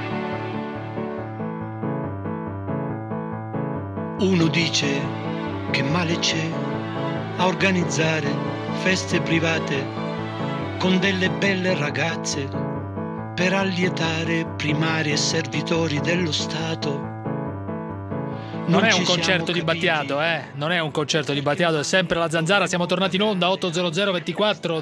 Uno dice che male c'è a organizzare feste private con delle belle ragazze per allietare primari e servitori dello Stato. Non è un concerto di Battiato, non è un concerto di Battiato, è sempre la Zanzara. Siamo tornati in onda 800 24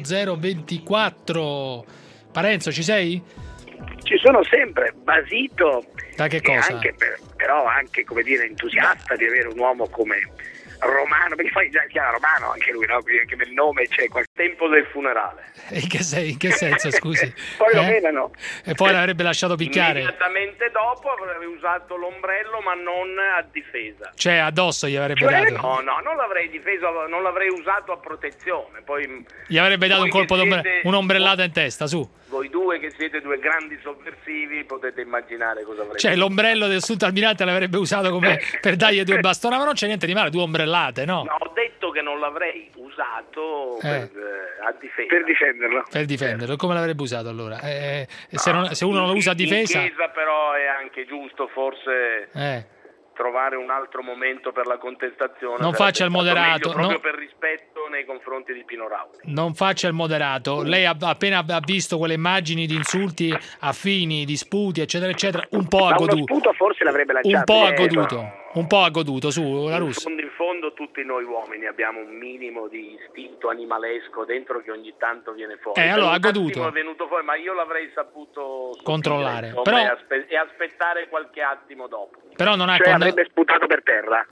0024. Parenzo, ci sei? Ci sono sempre, basito. Da che cosa? Però anche, come dire, entusiasta di avere un uomo come Romano, perché poi già si chiama Romano anche lui, no? Quindi anche nel nome c'è qualche tempo del funerale. In che senso, scusi? Poi lo menano. E poi l'avrebbe lasciato picchiare. Immediatamente dopo avrebbe usato l'ombrello, ma non a difesa. Cioè addosso gli avrebbe dato. No, non l'avrei difeso, non l'avrei usato a protezione. Poi gli avrebbe dato un colpo un'ombrellata in testa, su. Voi due che siete due grandi sovversivi potete immaginare cosa avrebbe. Cioè l'ombrello del sottoalmirante l'avrebbe usato come per dargli 2 bastoni, ma non c'è niente di male, 2 ombrellate, no? No, ho detto che non l'avrei usato a difesa. Per difenderlo. Come l'avrebbe usato allora? Se uno lo usa a difesa... In chiesa però è anche giusto forse... trovare un altro momento per la contestazione. Non faccia il moderato, proprio per rispetto nei confronti di Pino Rauti. Non faccia il moderato. Lei appena ha visto quelle immagini di insulti a Fini, di sputi, eccetera, eccetera, un po' ha goduto. Uno sputo forse l'avrebbe lanciato. Un po' ha goduto, su, la Russia. In fondo tutti noi uomini abbiamo un minimo di istinto animalesco dentro che ogni tanto viene fuori. Allora ha goduto. È venuto fuori, ma io l'avrei saputo controllare, insomma, però... e aspettare qualche attimo dopo. Però non ha avrebbe sputato per terra.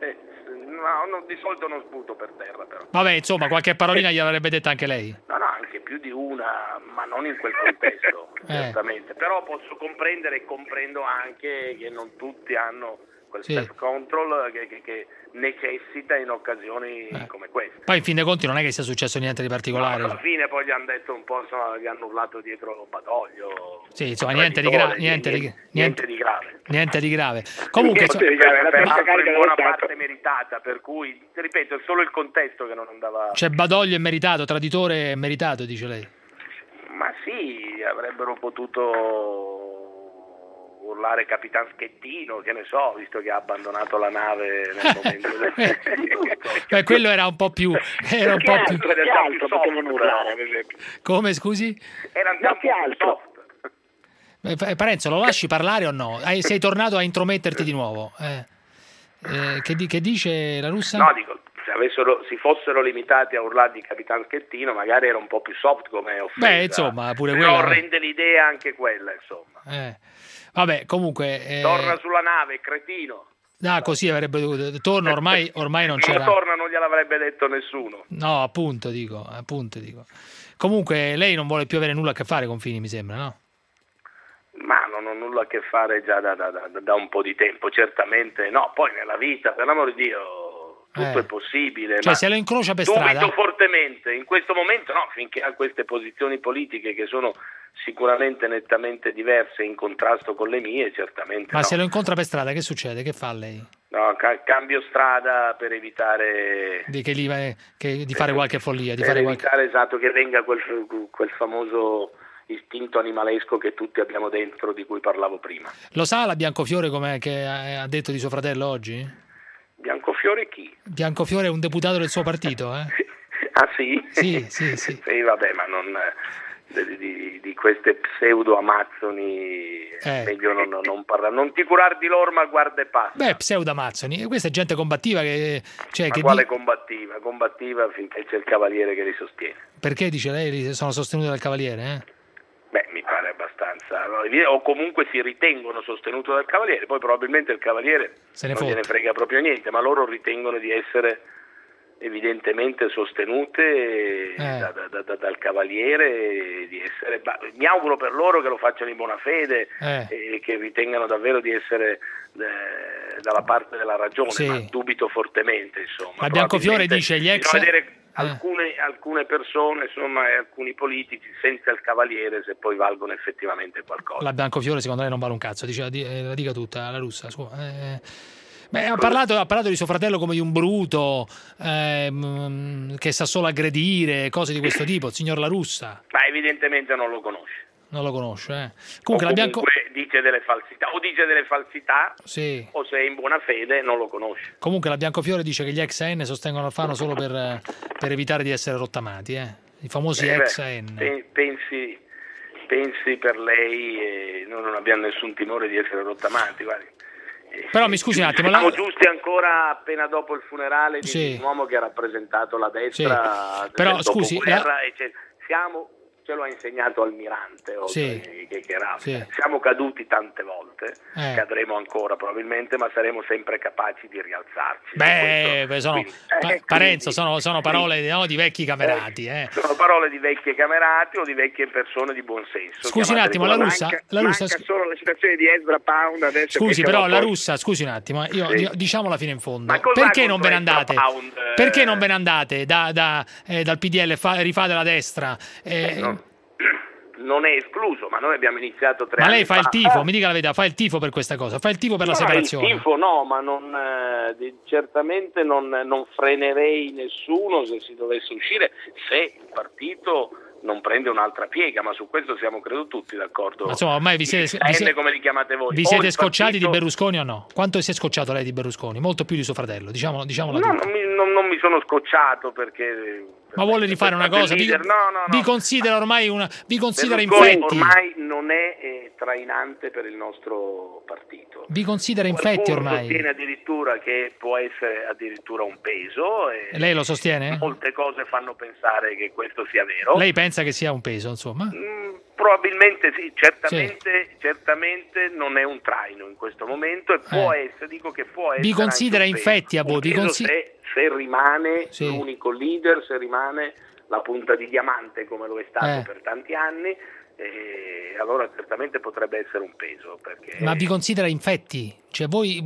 No, di solito non sputo per terra però. Vabbè, insomma, qualche parolina gliel'avrebbe detta anche lei. No, anche più di una, ma non in quel contesto, certamente. Però posso comprendere e comprendo anche che non tutti hanno quel self-control che necessita in occasioni come queste. Poi in fin dei conti non è che sia successo niente di particolare. No, alla fine poi gli hanno detto un po', insomma, gli hanno urlato dietro Badoglio. Sì, insomma, niente di grave. Niente di grave. Comunque, in buona parte meritata, per cui, ripeto, è solo il contesto che non andava... C'è Badoglio è meritato, traditore è meritato, dice lei. Ma sì, avrebbero potuto urlare Capitan Schettino, che ne so, visto che ha abbandonato la nave nel momento del... quello era un po' più... Era un po' più... alto potevano urlare, ad esempio. Come, scusi? Era un po' più alto. Parenzo, lo lasci parlare o no? Sei tornato a intrometterti di nuovo? Che dice La Russa? No, dico, se si fossero limitati a urlare di Capitan Schettino, magari era un po' più soft come offesa. Beh, insomma, pure però quella... rende l'idea anche quella, insomma. Vabbè, comunque... Torna sulla nave, cretino. Così avrebbe dovuto... Torna, ormai non c'era... Non torna, non gliel'avrebbe detto nessuno. No, appunto dico. Comunque lei non vuole più avere nulla a che fare con Fini, mi sembra, no? Ma non ho nulla a che fare già da un po' di tempo, certamente no. Poi nella vita, per l'amor di Dio, tutto è possibile. Cioè, se lo incrocia per strada... Dubito fortemente, in questo momento no, finché ha queste posizioni politiche che sono sicuramente nettamente diverse, in contrasto con le mie, certamente Ma no. se lo incontra per strada, che succede? Che fa lei? No, cambio strada per evitare... di fare qualche follia, esatto, che venga quel famoso... istinto animalesco che tutti abbiamo dentro, di cui parlavo prima. Lo sa la Biancofiore come che ha detto di suo fratello oggi? Biancofiore chi? Biancofiore è un deputato del suo partito, Ah sì? Sì. Sì, vabbè, ma non di queste pseudo amazzoni meglio non parlare. Non ti curar di loro, ma guarda e passa. Beh, pseudo amazzoni, questa è gente combattiva quale combattiva finché c'è il cavaliere che li sostiene. Perché dice lei sono sostenuti dal cavaliere? Beh, mi pare abbastanza, o comunque si ritengono sostenuti dal cavaliere, poi probabilmente il cavaliere non gliene frega proprio niente, ma loro ritengono di essere evidentemente sostenute dal cavaliere, di essere, mi auguro per loro che lo facciano in buona fede e che ritengano davvero di essere dalla parte della ragione, ma dubito fortemente, insomma. Ma Biancofiore dice gli ex... Alcune persone, insomma, e alcuni politici senza il cavaliere, se poi valgono effettivamente qualcosa. La Biancofiore secondo lei non vale un cazzo, dice, la dica tutta, La Russa. Ha parlato di suo fratello come di un bruto che sa solo aggredire, cose di questo tipo, il signor La Russa. Ma evidentemente non lo conosce. Non lo conosce, Comunque dice delle falsità, o se è in buona fede non lo conosce. Comunque la Biancofiore dice che gli ex AN sostengono Alfano solo per evitare di essere rottamati, i famosi ex AN. Pensi per lei, noi non abbiamo nessun timore di essere rottamati, guardi. Però mi scusi un attimo, siamo giusti ancora appena dopo il funerale di un uomo che ha rappresentato la destra però scusi, guerra, ce lo ha insegnato Almirante, che era. Siamo caduti tante volte, cadremo ancora probabilmente, ma saremo sempre capaci di rialzarci. Parenzo, sono parole di vecchi camerati. Sono parole di vecchi camerati o di vecchie persone di buon senso. Scusi un attimo, La Russa... Manca solo la citazione di Ezra Pound adesso. Scusi, però La Russa, scusi un attimo, diciamola fino in fondo. Perché non ve ne andate? Perché non ve ne andate dal PDL, rifate la destra? Non è escluso, ma noi abbiamo iniziato 3 anni fa. Ma lei fa il tifo, mi dica la verità, fa il tifo per questa cosa, fa il tifo per la separazione. Il tifo no, ma certamente non frenerei nessuno se si dovesse uscire, se il partito non prende un'altra piega, ma su questo siamo credo tutti d'accordo. Ma insomma, ormai come li chiamate voi. Vi siete scocciati di Berlusconi o no? Quanto si è scocciato lei di Berlusconi? Molto più di suo fratello, diciamola tutta. Non mi sono scocciato perché... Ma vuole rifare una cosa? Vi considera ormai vi considera Berlusconi infetti? Ormai non è trainante per il nostro partito. Vi considera infetti ormai? Sostiene addirittura che può essere addirittura un peso. E lei lo sostiene? Molte cose fanno pensare che questo sia vero. Lei pensa che sia un peso, insomma? Probabilmente sì, certamente non è un traino in questo momento e può essere, dico che può essere. Vi considera infetti a voi? Se rimane l'unico leader, se rimane la punta di diamante come lo è stato per tanti anni, allora certamente potrebbe essere un peso. Perché... Ma vi considera infetti? Cioè voi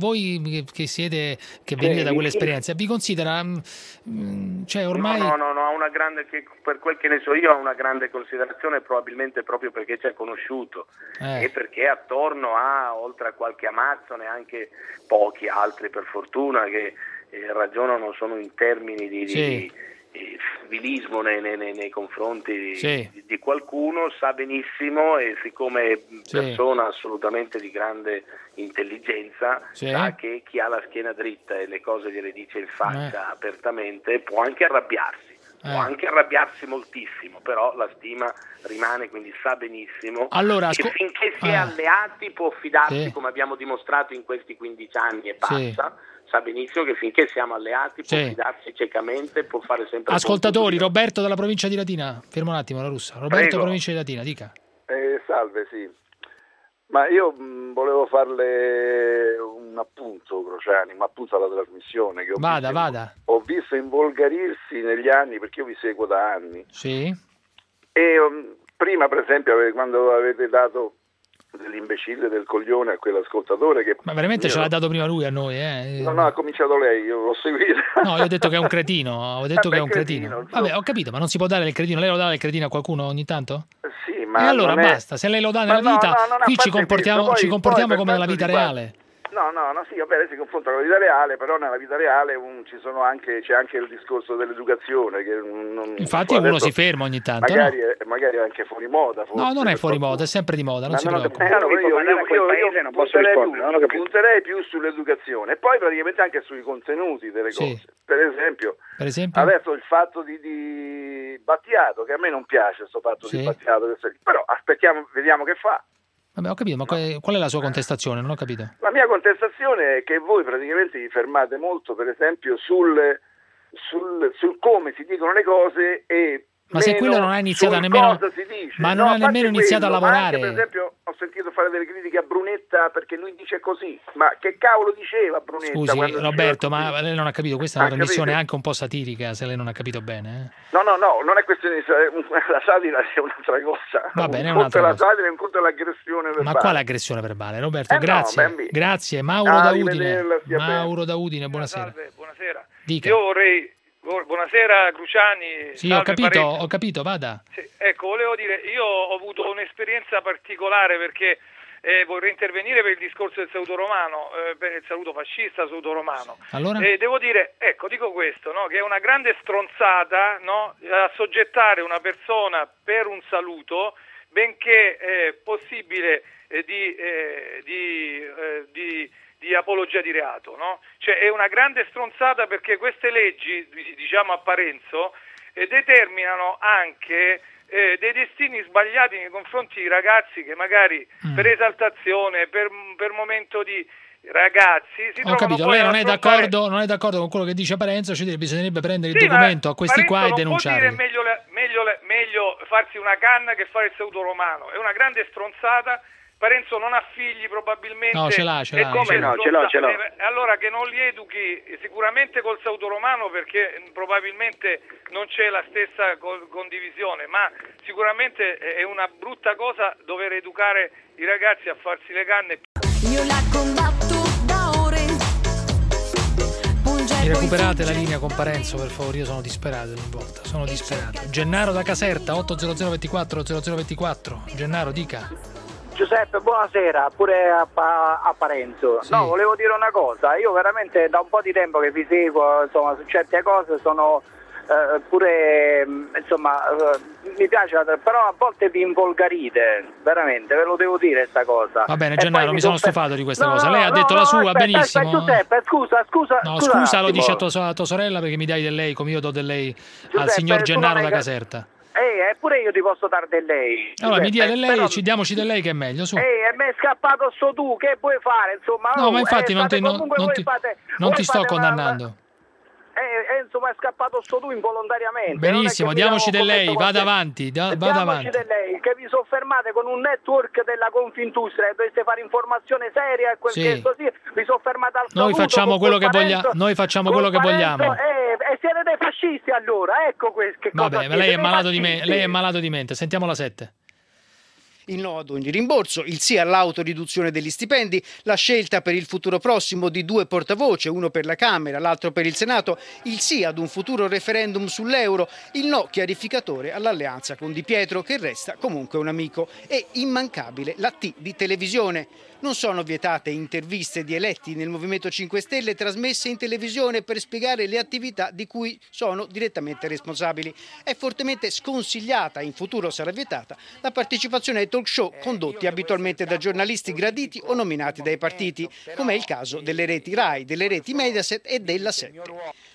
che venite da quell'esperienza, vi considera ormai... No, ha una grande, per quel che ne so io, ha una grande considerazione, probabilmente proprio perché ci ha conosciuto e perché attorno oltre a qualche amazzone, anche pochi altri per fortuna che ragionano sono in termini di civilismo nei confronti di qualcuno, sa benissimo, e siccome è persona assolutamente di grande intelligenza, sa che chi ha la schiena dritta e le cose gliele dice in faccia apertamente può anche arrabbiarsi, può anche arrabbiarsi moltissimo, però la stima rimane, quindi sa benissimo che finché si è alleati può fidarsi, come abbiamo dimostrato in questi 15 anni e passa, sa benissimo che finché siamo alleati può fidarsi ciecamente, può fare sempre... Ascoltatori, Roberto dalla provincia di Latina, fermo un attimo la Russa, Roberto, provincia di Latina, dica. Salve, sì. Ma io volevo farle un appunto, Crociani, un appunto alla trasmissione che ho visto involgarirsi negli anni, perché io vi seguo da anni. Sì. E prima, per esempio, quando avete dato dell'imbecille del coglione a quell'ascoltatore che... Ma veramente ce l'ha dato prima lui a noi, No, ha cominciato lei, io l'ho seguito. No, io ho detto che è un cretino, che è un cretino. Vabbè, ho capito, ma non si può dare del cretino. Lei lo dà del cretino a qualcuno ogni tanto? Sì, ma... E allora basta, se lei lo dà nella vita, qui ci comportiamo come nella vita reale. No, sì, vabbè, si confronta con la vita reale, però nella vita reale c'è anche il discorso dell'educazione. Che infatti uno si ferma ogni tanto. Magari è anche fuori moda. Forse, no, non è fuori moda, è sempre di moda, non si preoccupi. Io punterei più sull'educazione e poi praticamente anche sui contenuti delle cose. Per esempio, adesso il fatto di Battiato, che a me non piace questo fatto di Battiato, però vediamo che fa. Vabbè, ho capito, ma qual è la sua contestazione? Non ho capito. La mia contestazione è che voi praticamente vi fermate molto, per esempio, sul come si dicono le cose e ma se quello non ha iniziato nemmeno, ma non ha nemmeno iniziato a lavorare. Anche, per esempio, ho sentito fare delle critiche a Brunetta perché lui dice così, ma che cavolo diceva Brunetta? Scusi Roberto, ma lei non ha capito, questa è una trasmissione anche un po' satirica, se lei non ha capito bene. No, non è questione di la satira, è un'altra cosa. Va bene, è un'altra cosa. La satira è un conto dell'aggressione verbale. Ma quale aggressione verbale? Roberto, grazie. Grazie, Mauro da Udine, buonasera. Salve, buonasera. Dica. Io vorrei... Buonasera Cruciani. Sì, ho capito, vada. Sì, ecco, volevo dire, io ho avuto un'esperienza particolare perché vorrei intervenire per il discorso del saluto romano, per il saluto fascista, saluto romano. Allora? Devo dire, dico questo, no, che è una grande stronzata, no, assoggettare una persona per un saluto, benché possibile di apologia di reato, no? Cioè è una grande stronzata perché queste leggi, diciamo a Parenzo, determinano anche dei destini sbagliati nei confronti di ragazzi che magari per esaltazione, per momento di ragazzi si ho capito, lei non è d'accordo con quello che dice Parenzo, bisognerebbe prendere il documento a questi qua e denunciarli. Non può dire meglio farsi una canna che fare il saluto romano, è una grande stronzata. Parenzo non ha figli probabilmente. No, ce l'ha. Ce l'ho. Allora che non li educhi sicuramente col saluto romano perché probabilmente non c'è la stessa condivisione, ma sicuramente è una brutta cosa dover educare i ragazzi a farsi le canne. Io la combatto da ore. Mi recuperate la linea con Parenzo, per favore, io sono disperato ogni volta, sono disperato. Gennaro da Caserta, 800 24 0024. Gennaro, dica. Giuseppe, buonasera, pure a Parenzo. Sì. No, volevo dire una cosa, io veramente da un po' di tempo che vi seguo, insomma, su certe cose sono pure, insomma, mi piace, però a volte vi involgarite, veramente, ve lo devo dire sta cosa. Va bene, Gennaro, mi sono stufato di questa cosa. Lei ha detto la sua, benissimo. Giuseppe, scusa. No, scusa, lo dice a tua sorella perché mi dai del lei, come io do del lei al signor Gennaro da Caserta. Eppure io ti posso dare del lei. Allora mi dia del lei, diamoci del lei che è meglio, su. Mi è scappato sto tu, che vuoi fare, insomma? No, ma infatti non ti sto condannando. Insomma è scappato sto tu involontariamente. Benissimo, diamoci del lei, vada avanti, vada avanti. Del lei, che vi soffermate con un network della Confindustria e dovete fare informazione seria e quel che così, vi soffermate al saluto. Noi facciamo quello che vogliamo. E siete dei fascisti allora, ecco che cosa. Vabbè, ma lei è malato di mente, sentiamo la 7. Il no ad ogni rimborso, il sì all'autoriduzione degli stipendi, la scelta per il futuro prossimo di 2 portavoce, uno per la Camera, l'altro per il Senato, il sì ad un futuro referendum sull'euro, il no chiarificatore all'alleanza con Di Pietro, che resta comunque un amico, e immancabile la T di televisione. Non sono vietate interviste di eletti nel Movimento 5 Stelle trasmesse in televisione per spiegare le attività di cui sono direttamente responsabili. È fortemente sconsigliata, in futuro sarà vietata, la partecipazione ai talk show condotti abitualmente da giornalisti graditi o nominati dai partiti, come è il caso delle reti Rai, delle reti Mediaset e della 7.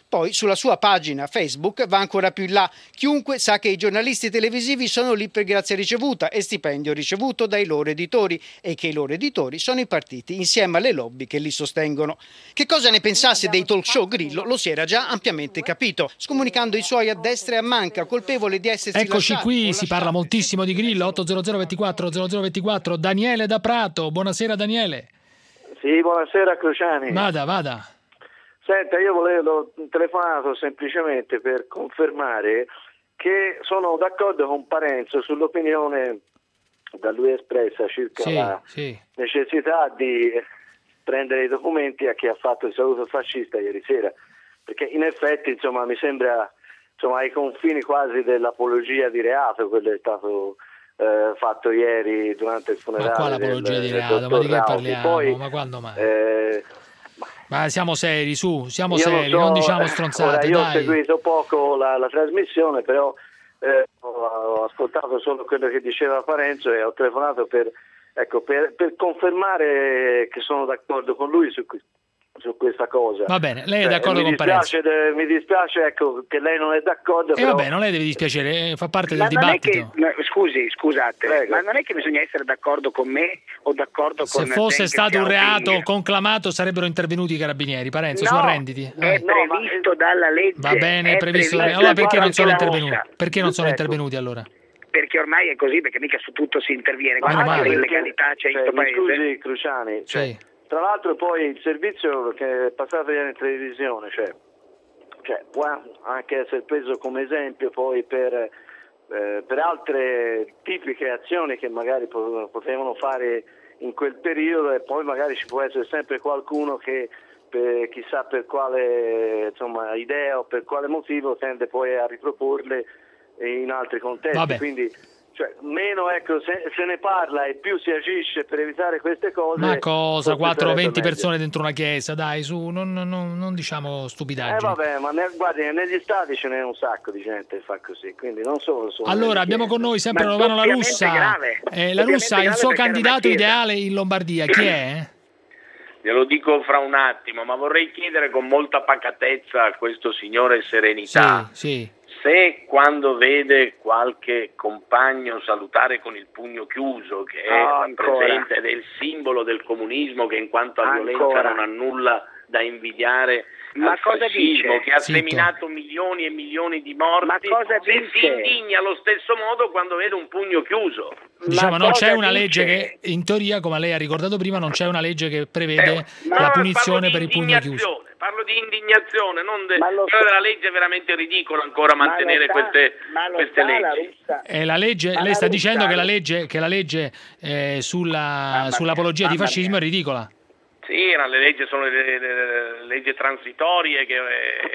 Poi sulla sua pagina Facebook va ancora più in là: chiunque sa che i giornalisti televisivi sono lì per grazia ricevuta e stipendio ricevuto dai loro editori, e che i loro editori sono i partiti insieme alle lobby che li sostengono. Che cosa ne pensasse dei talk show Grillo lo si era già ampiamente capito, scomunicando i suoi a destra e a manca, colpevole di essersi Eccoci lasciati, qui, si parla moltissimo di Grillo. 800 24 0024. Daniele da Prato, buonasera Daniele. Sì, buonasera Cruciani. Vada. Senta, io volevo telefonato semplicemente per confermare che sono d'accordo con Parenzo sull'opinione da lui espressa circa la necessità di prendere i documenti a chi ha fatto il saluto fascista ieri sera, perché in effetti insomma mi sembra ai confini quasi dell'apologia di reato quello è stato fatto ieri durante il funerale. Ma qua l'apologia di reato? Ma di che parliamo? Poi, ma quando mai? Ma siamo seri, non diciamo stronzate. Io ho seguito poco la trasmissione, però ho ascoltato solo quello che diceva Parenzo e ho telefonato per confermare che sono d'accordo con lui su questa cosa. Va bene, lei è d'accordo con Parenzo? Mi dispiace che lei non è d'accordo. Vabbè, non le deve dispiacere, fa parte del dibattito. Scusate, prego. Ma non è che bisogna essere d'accordo con me o d'accordo con... Se fosse stato un reato conclamato sarebbero intervenuti i carabinieri. Parenzo, su arrenditi. È previsto dalla legge. Va bene, è previsto. Allora perché non sono intervenuti? Perché non sono intervenuti allora? Perché ormai è così, perché mica su tutto si interviene. Guarda che illegalità c'è in questo paese. Scusi Cruciani, tra l'altro poi il servizio che è passato ieri in televisione, può anche essere preso come esempio poi per altre tipiche azioni che magari potevano fare in quel periodo, e poi magari ci può essere sempre qualcuno che chissà per quale idea o per quale motivo tende poi a riproporle in altri contesti. Vabbè. Quindi meno se ne parla e più si agisce per evitare queste cose. Ma cosa? 4-20 persone dentro una chiesa, dai, su, non diciamo stupidaggini. Vabbè, ma guardi, negli stati ce n'è un sacco di gente che fa così, quindi non solo. Allora, abbiamo con noi sempre Romano La Russa. La Russa, il suo candidato ideale in Lombardia, chi è? Glielo dico fra un attimo, ma vorrei chiedere con molta pacatezza a questo signore serenità. Sì. Se quando vede qualche compagno salutare con il pugno chiuso, che è presente del simbolo del comunismo, che in quanto a violenza non ha nulla da invidiare al fascismo, che ha seminato milioni e milioni di morti, se si indigna allo stesso modo quando vede un pugno chiuso. Diciamo, non c'è una legge che, in teoria, come lei ha ricordato prima, non c'è una legge che prevede la punizione per il pugno chiuso. Parlo di indignazione, non della legge. È veramente ridicolo ancora mantenere queste leggi. La legge, lei sta dicendo che la legge sull'apologia di fascismo è ridicola. Sì, le leggi sono le leggi transitorie che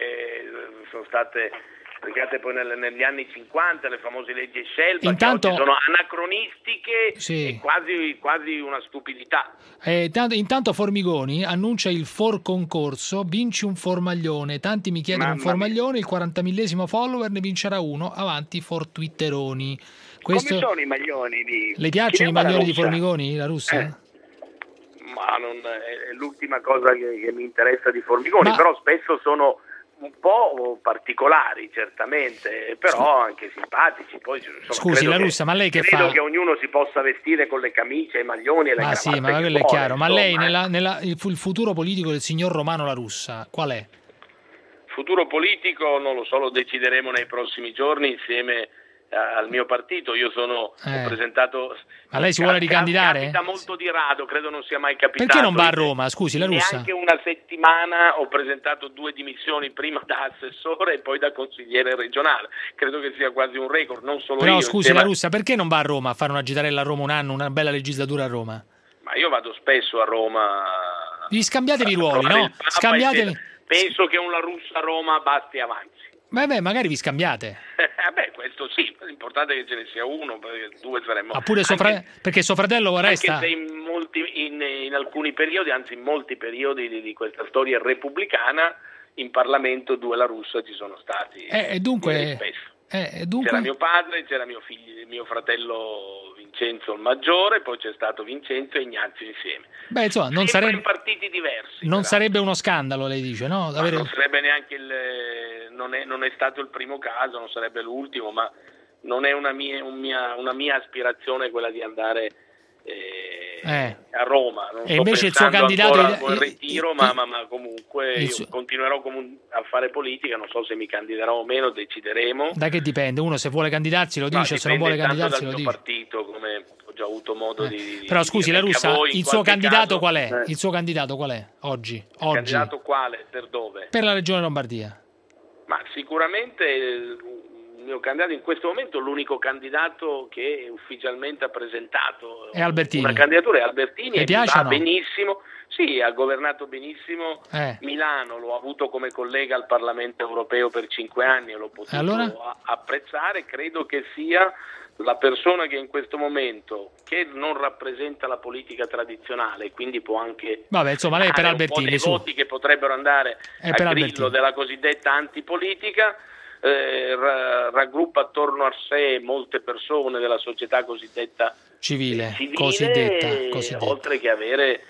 sono state applicate poi negli anni 50, le famose leggi Scelba, che oggi sono anacronistiche e quasi una stupidità. Intanto Formigoni annuncia il for concorso, vinci un formaglione, tanti mi chiedono un formaglione, il 40.000° follower ne vincerà uno, avanti for twitteroni. Come sono i maglioni di... Le piacciono i maglioni di Formigoni, La Russa? Ma è l'ultima cosa che mi interessa di Formigoni, però spesso sono un po' particolari, certamente, però anche simpatici. Poi, scusi, La Russa, ma lei che fa? Credo che ognuno si possa vestire con le camicie, i maglioni e le cravatte. Sì, ma quello è chiaro. Ma lei, il futuro politico del signor Romano La Russa, qual è? Futuro politico non lo so, lo decideremo nei prossimi giorni insieme al mio partito. Io ho presentato. Ma lei si vuole ricandidare? Capita molto di rado, credo non sia mai capitato. Perché non va a Roma? Scusi, La Russa. Neanche una settimana ho presentato 2 dimissioni, prima da assessore e poi da consigliere regionale. Credo che sia quasi un record, non solo Però, io. Scusi, La Russa, perché non va a Roma a fare una gitarella a Roma un anno, una bella legislatura a Roma? Ma io vado spesso a Roma. Vi scambiate i ruoli, no? Penso che un La Russa a Roma basti avanti. Beh, magari vi scambiate. Questo sì, l'importante è che ce ne sia uno, perché 2 saremmo. Ma pure perché suo fratello resta. Anche se in alcuni periodi, anzi in molti periodi di questa storia repubblicana, in Parlamento 2 La Russa ci sono stati. Dunque, Dunque... C'era mio padre, c'era mio fratello Vincenzo il maggiore, poi c'è stato Vincenzo e Ignazio insieme. Beh, insomma, non sarebbe in partiti diversi. Non sarebbe uno scandalo, lei dice, no? Non sarebbe neanche non è stato il primo caso, non sarebbe l'ultimo, ma non è una mia aspirazione quella di andare a Roma. Non e invece il suo candidato al ritiro, ma comunque io continuerò a fare politica, non so se mi candiderò o meno, decideremo. Da che dipende? Uno se vuole candidarsi lo dice, se non vuole candidarsi lo dice. Partito, come ho già avuto modo di Però scusi, La Russa, il suo candidato qual è? Il suo candidato qual è oggi? Il candidato quale? Per dove? Per la Regione Lombardia. Ma sicuramente il mio candidato in questo momento, l'unico candidato che ufficialmente ha presentato è Albertini. Una candidatura è Albertini. Mi piace o no? Benissimo. Sì, ha governato benissimo Milano, l'ho avuto come collega al Parlamento europeo per 5 anni e l'ho potuto apprezzare. Credo che sia la persona che in questo momento, che non rappresenta la politica tradizionale, quindi può anche lei per Albertini, un po' dei voti che potrebbero andare a grillo della cosiddetta antipolitica, raggruppa attorno a sé molte persone della società cosiddetta civile. Cosiddetta. Oltre che avere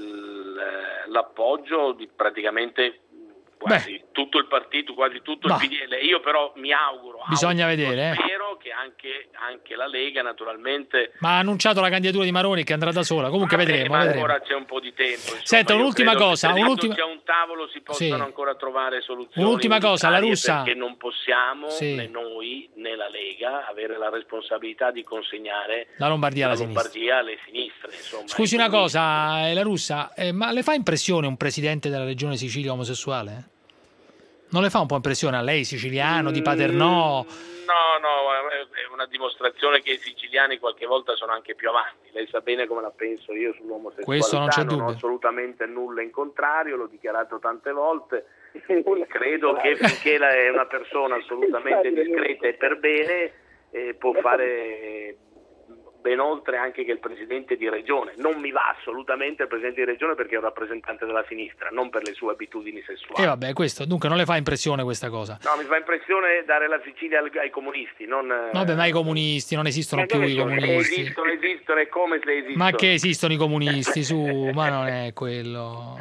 l'appoggio di praticamente quasi tutto il partito, quasi tutto il PDL. Io però mi auguro, bisogna vedere, spero che anche la Lega naturalmente. Ma ha annunciato la candidatura di Maroni che andrà da sola, comunque vedremo. Ancora c'è un po' di tempo. Insomma, senta, un'ultima cosa, c'è un tavolo, si possono ancora trovare soluzioni. Un'ultima cosa, La Russa, perché non possiamo né noi né la Lega avere la responsabilità di consegnare la Lombardia alle sinistre. Insomma, scusi una cosa, La Russa, ma le fa impressione un presidente della regione Sicilia omosessuale? Non le fa un po' impressione a lei, siciliano, di Paternò? No, è una dimostrazione che i siciliani qualche volta sono anche più avanti. Lei sa bene come la penso io sull'omosessualità. Questo non c'è dubbio. Non ho assolutamente nulla in contrario, l'ho dichiarato tante volte. Credo che finché è una persona assolutamente discreta e per bene, può fare ben oltre anche che il presidente di regione. Non mi va assolutamente il presidente di regione perché è un rappresentante della sinistra, non per le sue abitudini sessuali. Questo dunque non le fa impressione questa cosa? No, mi fa impressione dare la Sicilia ai comunisti, non. Ma i comunisti non esistono più, i comunisti. Esistono e come se esistono. Ma che esistono i comunisti, su, ma non è quello.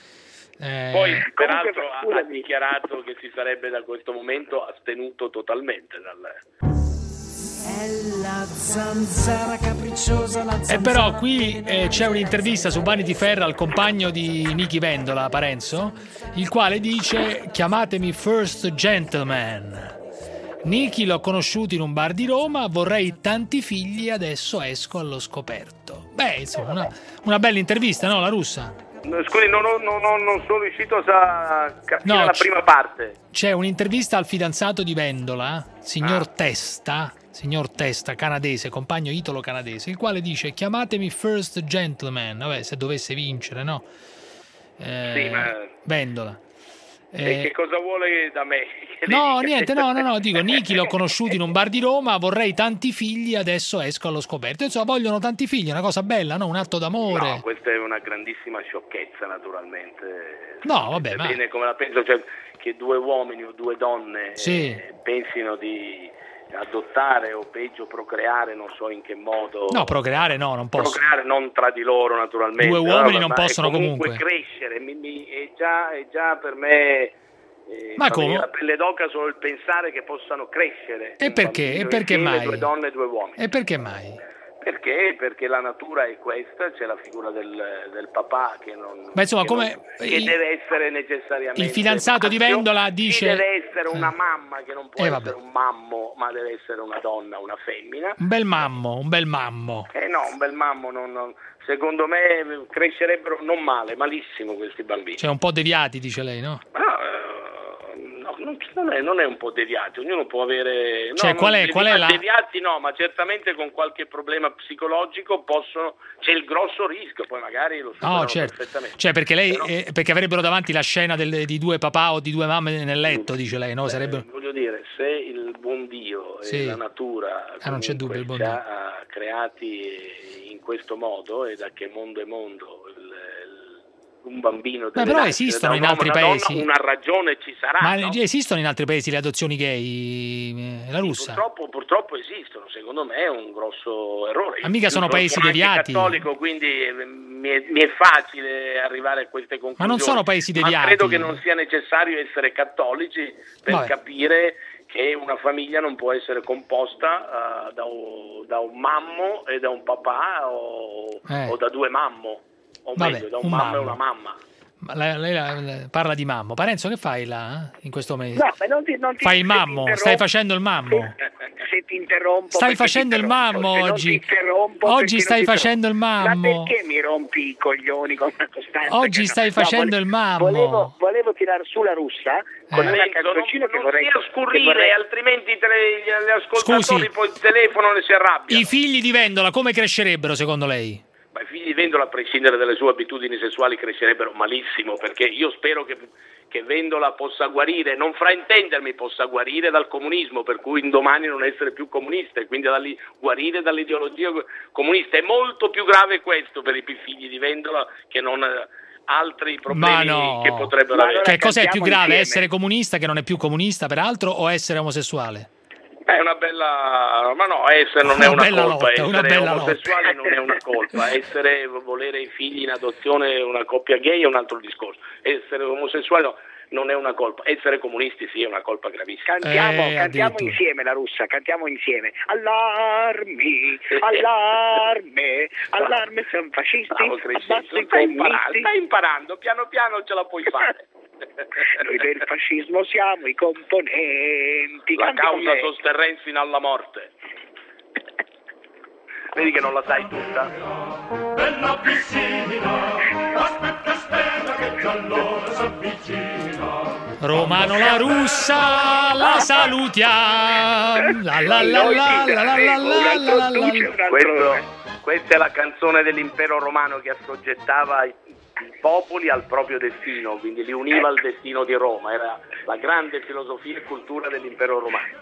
Poi peraltro ha dichiarato che si sarebbe da questo momento astenuto totalmente dal. La zanzara capricciosa, la zanzara. E però qui c'è un'intervista su Vanity Fair al compagno di Nichi Vendola, Parenzo, il quale dice: chiamatemi First Gentleman. Nichi l'ho conosciuto in un bar di Roma, vorrei tanti figli, adesso esco allo scoperto. Beh, insomma, una bella intervista, no, La Russa? Scusi, non sono riuscito a capire la prima parte. C'è un'intervista al fidanzato di Vendola, signor Testa, canadese, compagno italo-canadese, il quale dice: chiamatemi First Gentleman. Vabbè, se dovesse vincere, no? Vendola. E che cosa vuole da me? No, niente, no, dico, Nichi l'ho conosciuto in un bar di Roma, vorrei tanti figli, adesso esco allo scoperto. Insomma, vogliono tanti figli, è una cosa bella, no? Un atto d'amore. No, questa è una grandissima sciocchezza, naturalmente. No, vabbè, ma bene come la penso, cioè che 2 uomini o 2 donne pensino di adottare o peggio procreare, non so in che modo. No, procreare no, non possono. Procreare non tra di loro, naturalmente. 2 uomini non possono comunque crescere. È già per me. Ma come? La pelle d'oca solo il pensare che possano crescere. E perché? E perché mai? 2 donne e 2 uomini. E perché mai? Perché la natura è questa, c'è la figura del papà che non. Ma insomma, che deve essere necessariamente. Il fidanzato di Vendola dice. Deve essere una mamma che non può essere un mammo, ma deve essere una donna, una femmina. Un bel mammo. No, un bel mammo non. Secondo me crescerebbero non male, malissimo questi bambini. Cioè un po' deviati, dice lei, no? Non è un po' deviati, ognuno può avere. Cioè, qual è la. Deviati no, ma certamente con qualche problema psicologico c'è il grosso rischio, poi magari lo superano perfettamente. Cioè, perché lei perché avrebbero davanti la scena di 2 papà o di 2 mamme nel letto, dice lei, no? Voglio dire, se il buon Dio e la natura non c'è dubbio, il buon ci ha creati in questo modo, e da che mondo è mondo un bambino. Però esistono in altri paesi. Una ragione ci sarà. Ma no? Esistono in altri paesi le adozioni gay, la russa? Purtroppo esistono, secondo me è un grosso errore. Ma mica sono paesi deviati. Sono cattolico, quindi mi è facile arrivare a queste conclusioni. Ma non sono paesi deviati. Ma credo che non sia necessario essere cattolici per capire che una famiglia non può essere composta da un mammo e da un papà o da due mammo, o meglio, da un mammo e una mamma. Ma lei parla di mammo. Parenzo, che fai là in questo mese? No, ma non ti fai il mammo? Stai facendo il mammo? Se ti interrompo... Stai facendo il mammo oggi? Oggi stai facendo il mammo? Ma perché mi rompi i coglioni con una costanza? Oggi stai facendo il mammo? Volevo tirar su la russa con una canzoncina che vorrei... Non sia scurrile, altrimenti gli ascoltatori poi telefonano e si arrabbiano. I figli di Vendola come crescerebbero secondo lei? Ma i figli di Vendola, a prescindere dalle sue abitudini sessuali, crescerebbero malissimo, perché io spero che Vendola possa guarire, non fraintendermi, possa guarire dal comunismo, per cui indomani non essere più comunista e quindi guarire dall'ideologia comunista. È molto più grave questo per i figli di Vendola che non altri problemi che potrebbero avere. Cioè, cos'è più grave, essere comunista che non è più comunista peraltro, o essere omosessuale? È una bella... ma no, essere non è una colpa, essere omosessuali non è una colpa, volere i figli in adozione una coppia gay è un altro discorso, essere omosessuali non è una colpa, essere comunisti sì è una colpa gravissima. Cantiamo insieme la russa, cantiamo insieme. Allarme, allarme, siamo fascisti, abbassa i comunisti. Stai imparando, piano piano ce la puoi fare. Noi del fascismo siamo i componenti. La causa sosterrà fino alla morte. Vedi che non la sai tutta. Bella piscina, aspetta che già l'ora s'avvicina. Romano la russa, la salutiamo. Questa è la canzone dell'impero romano che assoggettava i popoli al proprio destino, quindi li univa al destino di Roma, era la grande filosofia e cultura dell'impero romano.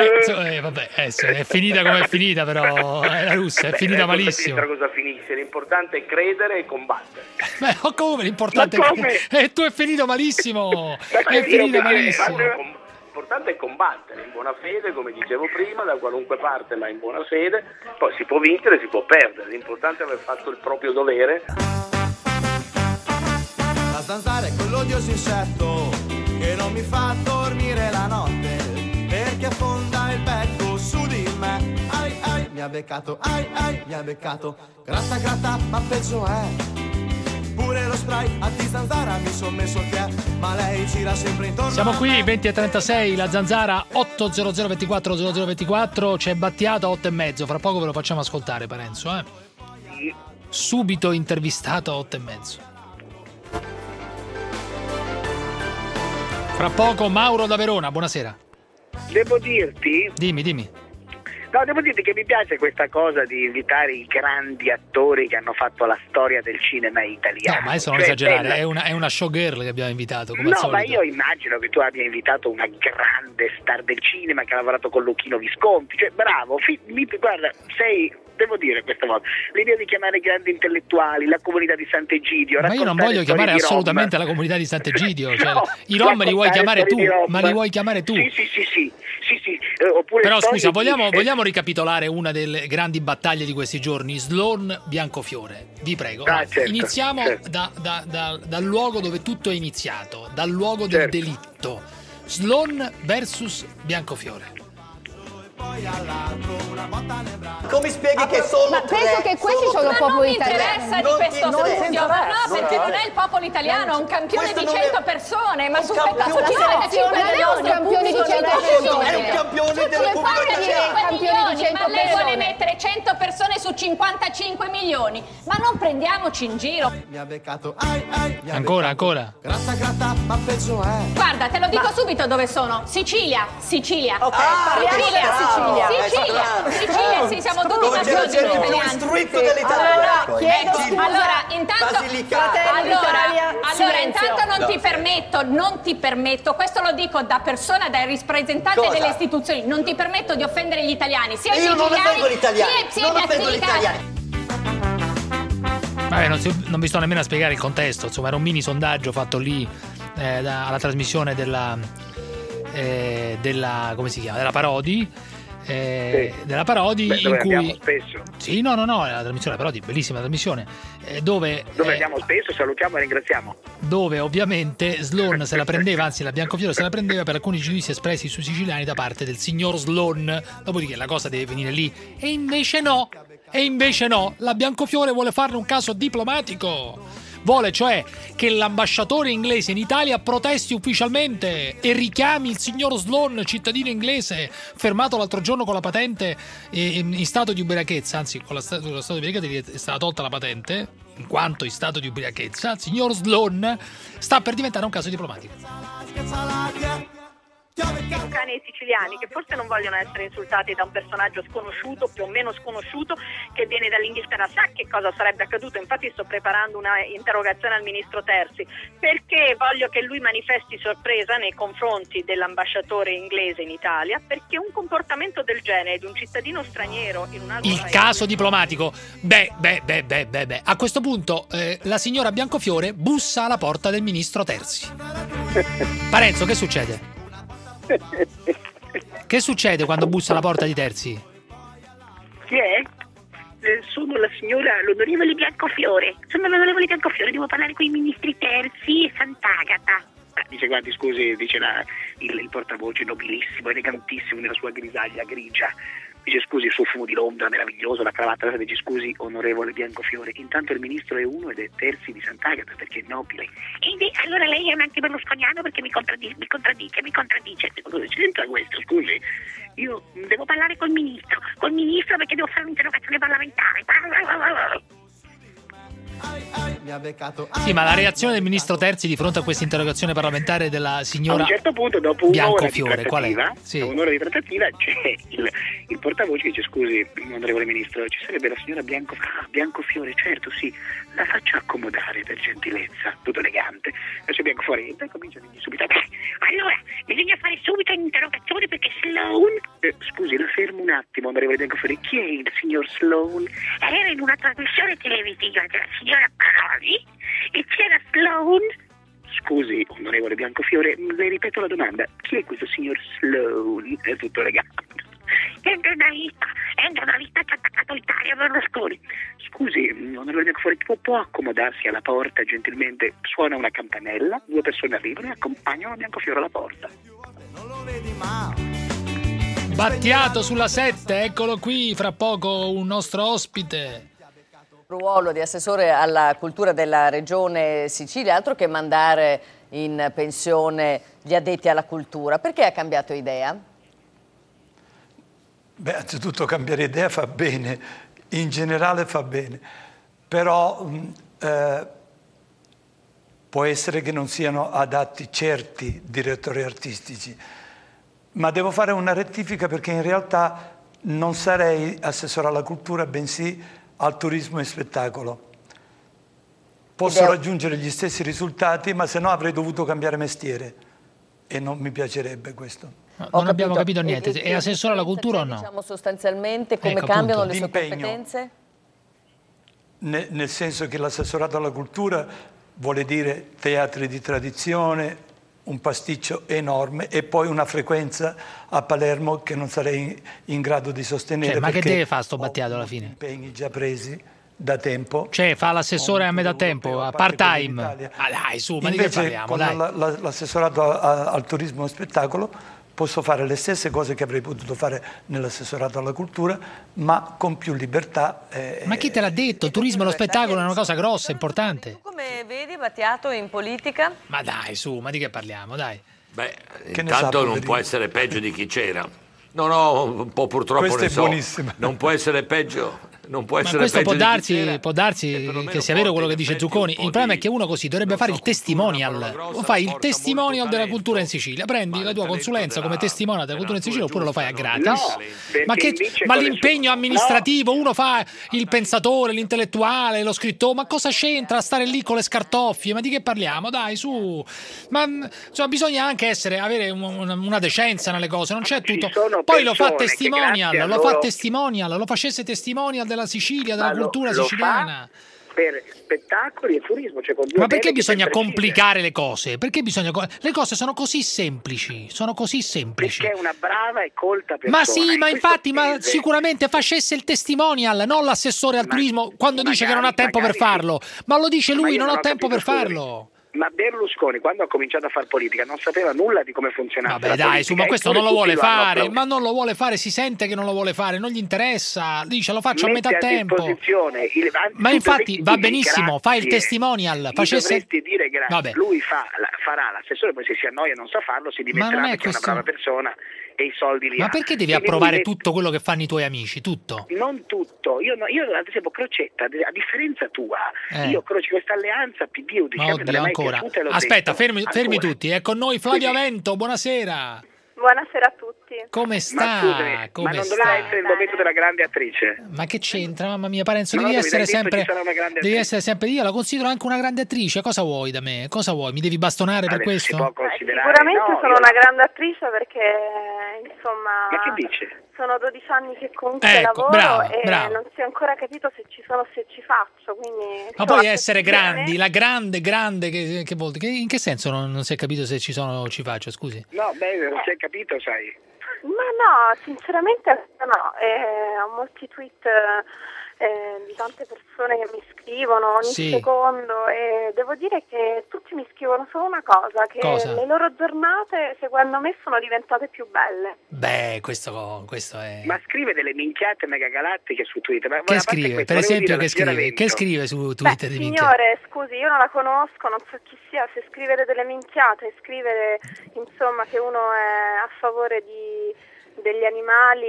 È finita come è finita, però la russa è finita malissimo. Cosa finisce? L'importante è credere e combattere. Come l'importante è tu è finito malissimo. È finita malissimo. L'importante è combattere in buona fede, come dicevo prima, da qualunque parte, ma in buona fede. Poi si può vincere, si può perdere. L'importante è aver fatto il proprio dovere. La zanzara è quell'odioso insetto che non mi fa dormire la notte, perché affonda il becco su di me. Ai ai, mi ha beccato, ai ai, mi ha beccato. Gratta gratta, ma peggio è. Pure lo spray a di zanzara mi son messo il piede, ma lei gira sempre intorno. Siamo qui 20:36, la zanzara 800 24 0024, c'è Battiato 8:30, fra poco ve lo facciamo ascoltare Parenzo, subito intervistato a 8:30. Fra poco Mauro da Verona, buonasera. Devo dirti? Dimmi. No, devo dirti che mi piace questa cosa di invitare i grandi attori che hanno fatto la storia del cinema italiano. No, ma adesso non esagerare, è una showgirl che abbiamo invitato, come al solito. Ma io immagino che tu abbia invitato una grande star del cinema che ha lavorato con Luchino Visconti, cioè bravo, guarda, devo dire questa volta, l'idea di chiamare grandi intellettuali, la comunità di Sant'Egidio. Ma io non voglio chiamare assolutamente la comunità di Sant'Egidio, cioè, i Rom li vuoi chiamare tu, ma li vuoi chiamare tu. Sì. Però scusa, vogliamo ricapitolare una delle grandi battaglie di questi giorni, Sloan Biancofiore, vi prego. Certo, iniziamo dal luogo dove tutto è iniziato, dal luogo del delitto. Sloan versus Biancofiore. Come spieghi che solo ma penso che questi sono il popolo italiano. Non mi interessa di questo studio, ma no, perché non è il popolo italiano, è un campione di 100 persone, ma su 5 milioni, campione di 100 persone, è un campione del milioni, ma lei vuole mettere 100 persone su 55 milioni, ma non prendiamoci in giro. Mi ha beccato, Ancora. Gratta, ma peggio è. Guarda, te lo dico subito dove sono. Sicilia. Ok, parliamo della Sicilia, sì, siamo tutti patrioti italiani. Allora, intanto non ti permetto, questo lo dico da persona, da rappresentante delle istituzioni, non ti permetto di offendere gli italiani, sia i siciliani, sia i Vabbè, non vi sto nemmeno a spiegare il contesto, insomma era un mini sondaggio fatto lì alla trasmissione della come si chiama? Della Parodi. Della Parodi. Beh, in cui spesso. Sì, no, la trasmissione Parodi, bellissima trasmissione, dove andiamo spesso, salutiamo e ringraziamo. Dove ovviamente Sloan se la prendeva, anzi la Biancofiore se la prendeva per alcuni giudizi espressi sui siciliani da parte del signor Sloan. Dopodiché la cosa deve finire lì. E invece no, la Biancofiore vuole farne un caso diplomatico. Vuole cioè che l'ambasciatore inglese in Italia protesti ufficialmente e richiami il signor Sloan, cittadino inglese, fermato l'altro giorno con la patente in stato di ubriachezza, anzi con lo stato di ubriachezza è stata tolta la patente, in quanto in stato di ubriachezza. Il signor Sloan sta per diventare un caso diplomatico. Cani e siciliani che forse non vogliono essere insultati da un personaggio sconosciuto, più o meno sconosciuto, che viene dall'Inghilterra. Sa che cosa sarebbe accaduto? Infatti sto preparando una interrogazione al ministro Terzi, perché voglio che lui manifesti sorpresa nei confronti dell'ambasciatore inglese in Italia, perché un comportamento del genere di un cittadino straniero in un altro il paese... caso diplomatico. Beh. A questo punto la signora Biancofiore bussa alla porta del ministro Terzi. Parenzo, che succede? Che succede quando bussa alla porta di Terzi? Chi è? Sono l'onorevole Biancofiore. Devo parlare con i ministri Terzi e Sant'Agata. Dice, guardi, scusi, dice il portavoce nobilissimo, elegantissimo nella sua grisaglia grigia. Dice, scusi, il suo fumo di Londra meraviglioso, la cravatta. Dice, scusi, onorevole Biancofiore, intanto il ministro è uno ed è Terzi di Sant'Agata perché è nobile. Allora lei è un antiberlusconiano perché mi contraddice. C'entra questo, scusi? Io devo parlare col ministro perché devo fare un'interrogazione parlamentare. Sì, ma la reazione del ministro Terzi di fronte a questa interrogazione parlamentare della signora a un certo punto, dopo Biancofiore, qual è? Sì. Un'ora di trattativa c'è il portavoce che dice, scusi, onorevole ministro, ci sarebbe la signora Biancofiore, certo, sì, la faccia accomodare per gentilezza, tutto elegante. La signora Biancofiore entra e comincia a dirgli subito, allora, bisogna fare subito un'interrogazione perché Sloan... scusi, la fermo un attimo, onorevole Biancofiore, chi è il signor Sloan? Era in una trasmissione televisiva della signora Parodi e c'era Sloan. Scusi, onorevole Biancofiore, le ripeto la domanda, chi è questo signor Sloan? È tutto elegante. È un giornalista che ha attaccato l'Italia Berlusconi. Scusi, onorevole Biancofiore, può accomodarsi alla porta gentilmente? Suona una campanella, 2 persone arrivano e accompagnano Biancofiore alla porta. Non lo vedi mai. Battiato sulla 7, eccolo qui, fra poco un nostro ospite. Ruolo di assessore alla cultura della regione Sicilia, altro che mandare in pensione gli addetti alla cultura. Perché ha cambiato idea? Beh, anzitutto cambiare idea fa bene, in generale fa bene, però può essere che non siano adatti certi direttori artistici, ma devo fare una rettifica perché in realtà non sarei assessore alla cultura, bensì al turismo e spettacolo. Posso raggiungere gli stessi risultati, ma se no avrei dovuto cambiare mestiere e non mi piacerebbe questo. No, non abbiamo capito niente. È assessore alla cultura o no? Diciamo sostanzialmente come cambiano le sue competenze? Nel senso che l'assessorato alla cultura vuole dire teatri di tradizione, un pasticcio enorme e poi una frequenza a Palermo che non sarei in grado di sostenere. Ma che deve fare sto Battiato alla fine? Impegni già presi da tempo. Cioè fa l'assessore a metà tempo, a part time. Dai, su, ma invece, di che parliamo? Con l'assessorato al turismo e spettacolo posso fare le stesse cose che avrei potuto fare nell'assessorato alla cultura, ma con più libertà. Ma chi te l'ha detto? Il turismo e lo spettacolo è una cosa grossa, importante. Tu come vedi Battiato in politica? Ma dai, su, ma di che parliamo, dai? Beh, intanto non può essere peggio di chi c'era. No, un po' purtroppo Questa ne è so. buonissima. Non può essere peggio. Non può essere questo peggio può darsi che sia vero quello che dice Zucconi. Il problema è che uno così dovrebbe fare il testimonial. O fai il testimonial della cultura in Sicilia. Prendi la tua consulenza come testimonial della cultura in Sicilia oppure lo fai a gratis. Ma l'impegno amministrativo, uno fa il pensatore, l'intellettuale, lo scrittore, ma cosa c'entra stare lì con le scartoffie? Ma di che parliamo? Dai, su. Ma insomma, bisogna anche avere una decenza nelle cose, non c'è tutto. Poi lo fa testimonial, lo facesse testimonial della Sicilia, della cultura siciliana. per spettacoli e turismo. Cioè con due Ma perché tele che bisogna sempre complicare le cose? Perché le cose sono così semplici, Perché è una brava e colta persona. Ma sì, ma infatti, ma paese... sicuramente facesse il testimonial, non l'assessore al turismo quando dice che non ha tempo per farlo. Ma lo dice lui, non ho tempo per farlo. Ma Berlusconi, quando ha cominciato a fare politica, non sapeva nulla di come funzionava. Vabbè, dai, su, ma questo non lo vuole fare. Ma non lo vuole fare, si sente che non lo vuole fare, non gli interessa. Dice, lo faccio a metà tempo. Ma infatti va benissimo, fa il testimonial. Dovresti dire grazie. Lui farà l'assessore, poi se si annoia e non sa farlo, si dimetterà perché è una brava persona e i soldi li ha. Ma perché devi approvare tutto quello che fanno i tuoi amici? Tutto? Non tutto. Io ad esempio Crocetta, a differenza tua, io croci questa alleanza PD-UDC. Ma oddio, ancora. Aspetta, fermi tutti. È con noi Flavio Avento, buonasera. Buonasera a tutti. Come sta? Ma scusami, ma non doveva essere il momento della grande attrice? Ma che c'entra? Mamma mia, Parenzo, devi essere sempre io la considero anche una grande attrice. Cosa vuoi da me? Cosa vuoi? Mi devi bastonare per questo? Si può considerare. Sicuramente sono una grande attrice perché insomma Ma che dice? Sono 12 anni che comunque lavoro brava. non si è ancora capito se ci sono o se ci faccio, quindi ma puoi essere grandi, la grande che vuol dire? In che senso non si è capito se ci sono o ci faccio, scusi? No, non si è capito, sai. Ma no, sinceramente no, ho molti tweet di tante persone che mi scrivono ogni secondo e devo dire che tutti mi scrivono solo una cosa, che le loro giornate secondo me sono diventate più belle. Beh, questo è... Ma scrive delle minchiate megagalattiche su Twitter. Ma che scrive? Per esempio che scrive su Twitter di minchiate? Signore, scusi, io non la conosco, non so chi sia, se scrivere delle minchiate, scrivere insomma che uno è a favore degli animali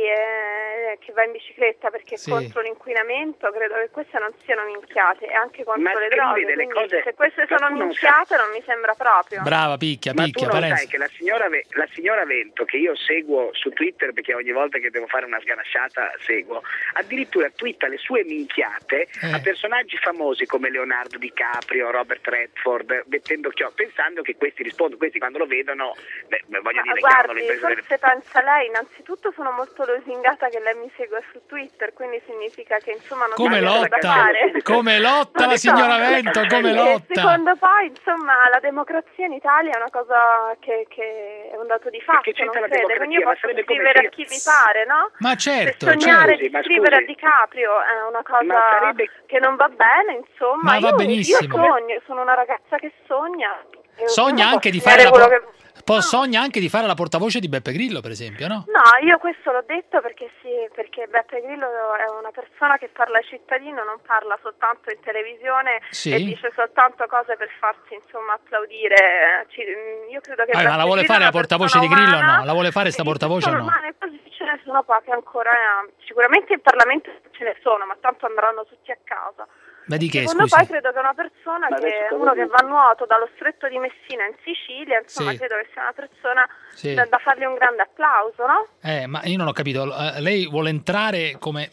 e che va in bicicletta perché è contro l'inquinamento, credo che queste non siano minchiate, e anche contro le droghe, quindi cose, se queste sono minchiate non mi sembra proprio. Brava, picchia, ma tu non sai che la signora Vento, che io seguo su Twitter perché ogni volta che devo fare una sganasciata seguo, addirittura twitta le sue minchiate a personaggi famosi come Leonardo DiCaprio, Robert Redford, pensando che questi rispondono, questi quando lo vedono voglio dire, guardi, forse pensa lei, innanzitutto sono molto lusingata che lei mi segue su Twitter, quindi significa che insomma non come lotta da fare. Come lotta la signora Vento, come lotta. Secondo poi insomma la democrazia in Italia è una cosa che è un dato di fatto, non crede, quindi io posso scrivere a chi mi pare, no? Ma certo, sognare di scrivere a DiCaprio è una cosa che non va bene, insomma. Ma va benissimo. Io sogno, sono una ragazza che sogna anche di fare sogna anche di fare la portavoce di Beppe Grillo, per esempio, no? No, io questo l'ho detto perché Beppe Grillo è una persona che parla ai cittadini, non parla soltanto in televisione e dice soltanto cose per farsi insomma applaudire. Io credo che ma la vuole fare la portavoce di Grillo o no? La vuole fare sta portavoce o no? Ce ne sono poche ancora, sicuramente in Parlamento ce ne sono, ma tanto andranno tutti a casa. Ma di che, secondo scusi? poi credo che una persona uno che va a nuoto dallo stretto di Messina in Sicilia, insomma credo che sia una persona da fargli un grande applauso, no? Ma io non ho capito, lei vuole entrare come,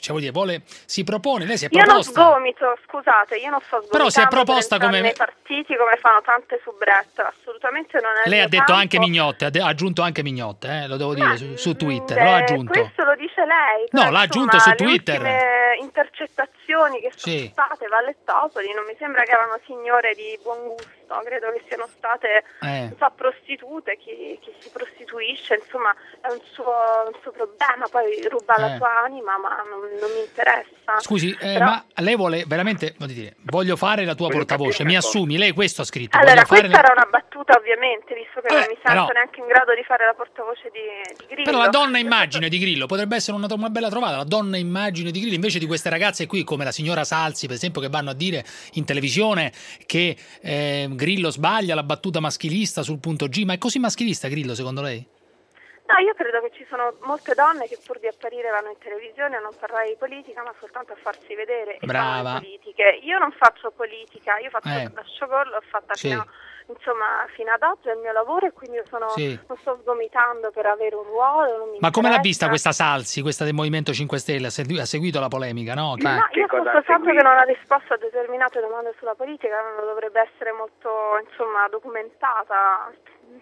si propone, lei si è proposta. Io non sgomito, scusate, io non sto sgomitando. Però si è proposta come nei partiti come fanno tante subrette, assolutamente non è. Lei ha detto anche Mignotte, ha aggiunto anche Mignotte, lo devo dire su Twitter, l'ho aggiunto. Questo lo dice lei. No, l'ha aggiunto su Twitter. Le intercettazioni che sono state Valle Topoli, non mi sembra che erano signore di buon gusto, credo che siano state prostitute, chi si prostituisce, insomma è un suo problema, poi ruba la sua anima, ma non mi interessa. Scusi, ma lei vuole veramente, voglio fare la tua portavoce, mi assumi? Lei questo ha scritto? Allora, questa era una battuta ovviamente, visto che non mi sento neanche in grado di fare la portavoce di Grillo. Però la donna immagine di Grillo potrebbe essere una bella trovata, la donna immagine di Grillo, invece di queste ragazze qui come la signora Salsi, per esempio, che vanno a dire in televisione che Grillo sbaglia la battuta maschilista sul punto G. Ma è così maschilista Grillo, secondo lei? No, io credo che ci sono molte donne che pur di apparire vanno in televisione a non parlare di politica, ma soltanto a farsi vedere e fare politiche. Io non faccio politica, io faccio da showgirl, l'ho fatta fino ad oggi, è il mio lavoro, e quindi io non sto sgomitando per avere un ruolo. Ma come l'ha vista questa Salsi, questa del Movimento 5 Stelle? Ha seguito la polemica, no? No, io sto soltanto che non ha risposto a determinate domande sulla politica, non dovrebbe essere molto documentata.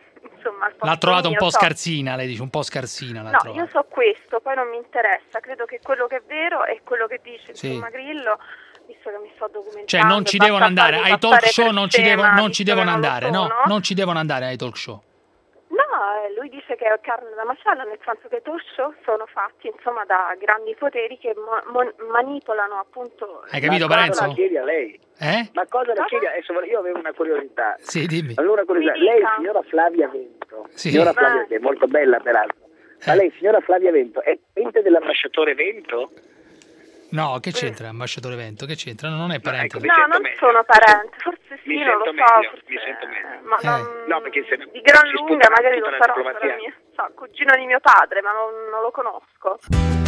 L'ha trovata un po' scarsina, lei dice, un po' scarsina. No, io so questo, poi non mi interessa, credo che quello che è vero è quello che dice Grillo. visto che mi sto documentando. Cioè non ci devono andare ai talk show, non ci devono andare, no? Non ci devono andare ai talk show. No, lui dice che è carne da macello, nel senso che i talk show sono fatti insomma da grandi poteri che manipolano appunto. Hai capito, Parenzo? Ma cosa la chiedi a lei? Ma cosa la chiedi? Io avevo una curiosità. Sì, dimmi. Allora, lei, signora Flavia Vento, signora Flavia, che è molto bella peraltro, ma lei, signora Flavia Vento, è parente dell'ambasciatore Vento? No, che c'entra ambasciatore Vento? Che c'entra? Non è parente. No, non sono parente, forse sì, non lo so. Mi sento meglio. Ma no, perché se di gran lunga magari lo sarò, cugino di mio padre, ma non lo conosco.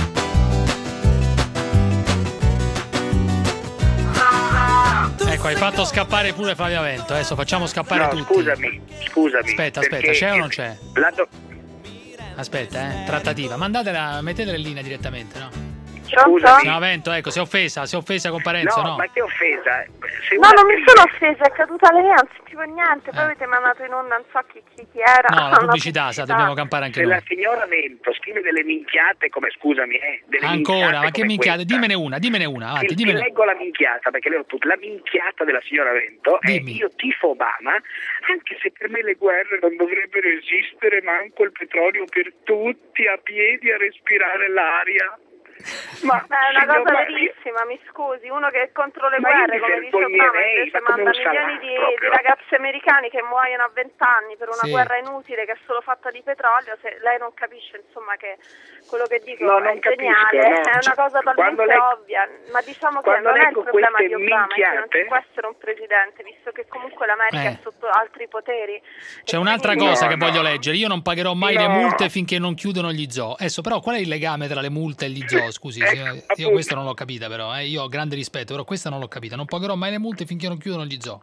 Ecco, hai fatto scappare pure Flavia Vento. Adesso facciamo scappare tutti. Scusami. Aspetta, c'è o non c'è? Aspetta, trattativa. Mettetela in linea direttamente, no? Scusami. No, Vento, ecco, si è offesa con Parenzo, no? Ma che offesa? No, non mi sono offesa, è caduta lei, non sentivo niente, poi avete mandato in onda, non so chi era. No, la pubblicità, dobbiamo campare anche noi. Se la signora Vento scrive delle minchiate come, scusami, delle ancora, ma che minchiate? Dimmene una, avanti, Ti leggo la minchiata, perché le ho tutte. La minchiata della signora Vento è: io tifo Obama, anche se per me le guerre non dovrebbero esistere, manco il petrolio per tutti, a piedi a respirare l'aria. Ma è una cosa verissima, mi scusi, uno che è contro le guerre, come dice Obama, invece manda milioni di ragazzi americani che muoiono a 20 anni per una guerra inutile che è solo fatta di petrolio. Se lei non capisce, insomma, che quello che dico è geniale, è una cosa talmente ovvia, ma diciamo che non è il problema di Obama, è che non ci può essere un presidente, visto che comunque l'America è sotto altri poteri. C'è un'altra cosa che voglio leggere: io non pagherò mai le multe finché non chiudono gli zoo. Adesso però qual è il legame tra le multe e gli zoo? Scusi, io questa non l'ho capita, però io ho grande rispetto, però questa non l'ho capita. Non pagherò mai le multe finché non chiudono gli zoo.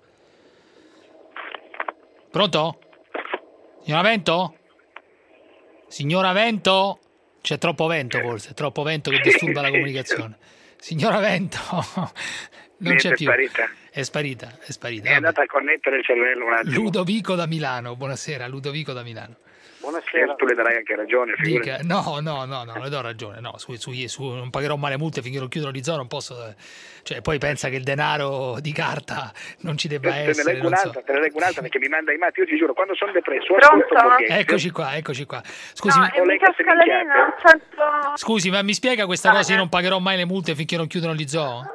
Pronto? Signora Vento? Signora Vento? C'è troppo vento, forse, troppo vento che disturba la comunicazione. Signora Vento, non c'è più. È sparita. È andata a connettere il cervello un attimo. Ludovico da Milano, buonasera, Ludovico da Milano. Buonasera. Tu le darai anche ragione. Dica, no, le do ragione. No, non pagherò mai le multe finché non chiudono gli zoo, non posso. Cioè, poi pensa che il denaro di carta non ci debba essere. Te ne leggo un'altra perché mi manda i matti. Io ti giuro, quando sono depresso. Eccoci qua. Scusi, Scusi, ma mi spiega questa cosa? Io non pagherò mai le multe finché non chiudono gli zoo?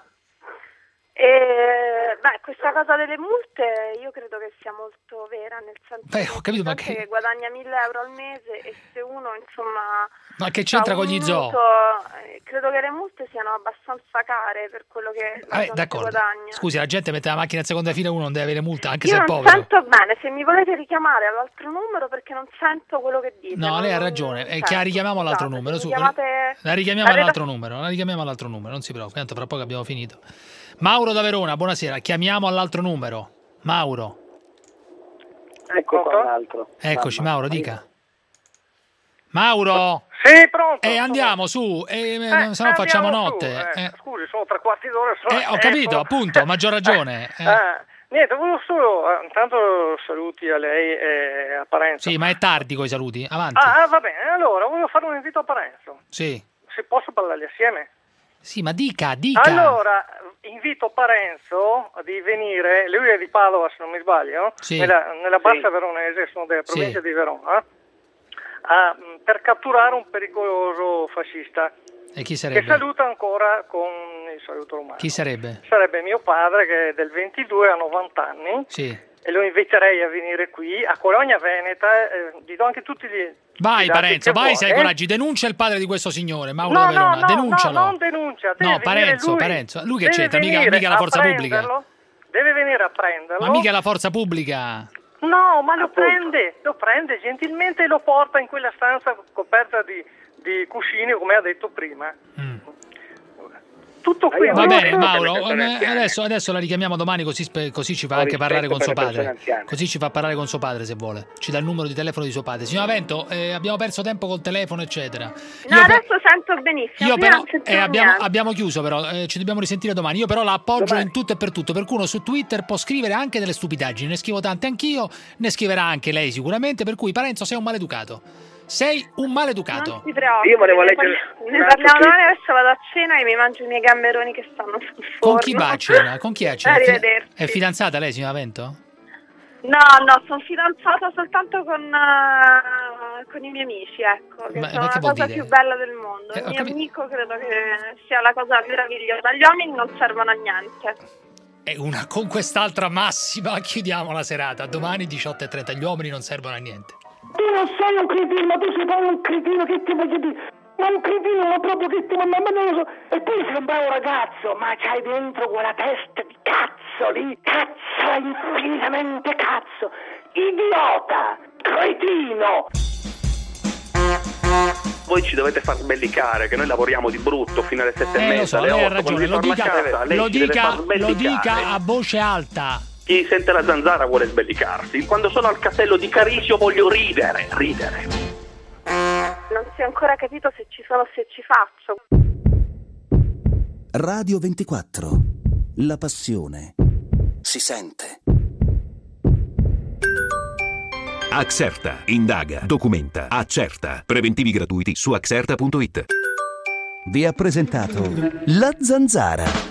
Questa cosa delle multe io credo che sia molto vera, nel senso ho capito, ma che guadagna 1.000 euro al mese e se uno insomma. Ma che c'entra con gli zoo? Credo che le multe siano abbastanza care per quello che la gente guadagna. Scusi, la gente mette la macchina in seconda fila, uno non deve avere multa anche io se è povero. Io non sento bene, se mi volete richiamare all'altro numero perché non sento quello che dite. No, lei ha ragione, che la richiamiamo all'altro numero. La richiamiamo all'altro numero, non si preoccupi, tanto fra poco abbiamo finito. Mauro da Verona, buonasera, chiamiamo all'altro numero. Mauro. Ecco qua l'altro. Eccoci, Mauro, dica. Mauro? Sì, pronto. Andiamo su, se no facciamo notte. Scusi, sono 3/4 d'ora. Ho capito, appunto, maggior ragione. Niente, volevo solo, intanto saluti a lei e a Parenzo. Sì, ma è tardi coi saluti, avanti. Va bene, allora, volevo fare un invito a Parenzo. Sì. Se posso parlarli assieme? Sì, ma dica. Allora, invito Parenzo di venire, lui è di Padova se non mi sbaglio, nella Bassa Veronese, sono della provincia di Verona, per catturare un pericoloso fascista. E chi sarebbe? Che saluta ancora con il saluto romano. Chi sarebbe? Sarebbe mio padre che è del 22, ha 90 anni. Sì. E lo inviterei a venire qui a Cologna Veneta, gli do anche tutti gli... Vai Parenzo, vai, se hai coraggio, denuncia il padre di questo signore, Mauro da Verona, denuncialo. No, non denuncia. No, Parenzo, lui che c'entra, mica la forza pubblica. Deve venire a prenderlo. Ma mica la forza pubblica. No, ma lo prende gentilmente e lo porta in quella stanza coperta di cuscini, come ha detto prima. Tutto qui. Va bene, Mauro, adesso la richiamiamo domani così ci fa anche parlare con suo padre. Così ci fa parlare con suo padre se vuole. Ci dà il numero di telefono di suo padre. Signora Vento, abbiamo perso tempo col telefono, eccetera. No, adesso sento benissimo. Io però abbiamo chiuso, però ci dobbiamo risentire domani. Io però la appoggio in tutto e per tutto. Per cui uno su Twitter può scrivere anche delle stupidaggini. Ne scrivo tante anch'io, ne scriverà anche lei sicuramente. Per cui Parenzo sei un maleducato. sei un maleducato. Non ti preoccupi. Io volevo leggere. Ne parliamo domani, adesso vado a cena e mi mangio i miei gamberoni che stanno sul forno. Con chi va a cena? Con chi è a cena? Arrivederci. È fidanzata lei, signora Vento? No, sono fidanzata soltanto con i miei amici, ecco, che sono la cosa più bella del mondo. Il mio amico credo che sia la cosa meravigliosa. Gli uomini non servono a niente. Con quest'altra massima chiudiamo la serata. Domani 18:30, gli uomini non servono a niente. Tu non sei un cretino, ma tu sei proprio un cretino, che ti voglio dire? Ma un cretino, ma proprio che ti ma non lo so. E tu sei un bravo ragazzo, ma c'hai dentro quella testa di cazzo lì, cazzo, infinitamente cazzo, idiota, cretino. Voi ci dovete far sbellicare, che noi lavoriamo di brutto fino alle 7:30, lo so, alle 8. lei ha ragione, lo dica a voce alta. Chi sente la zanzara vuole sbellicarsi. Quando sono al castello di Carisio voglio ridere. Non si è ancora capito se ci sono, se ci faccio. Radio 24. La passione si sente. Axerta. Indaga, documenta, accerta. Preventivi gratuiti su axerta.it. Vi ha presentato La Zanzara.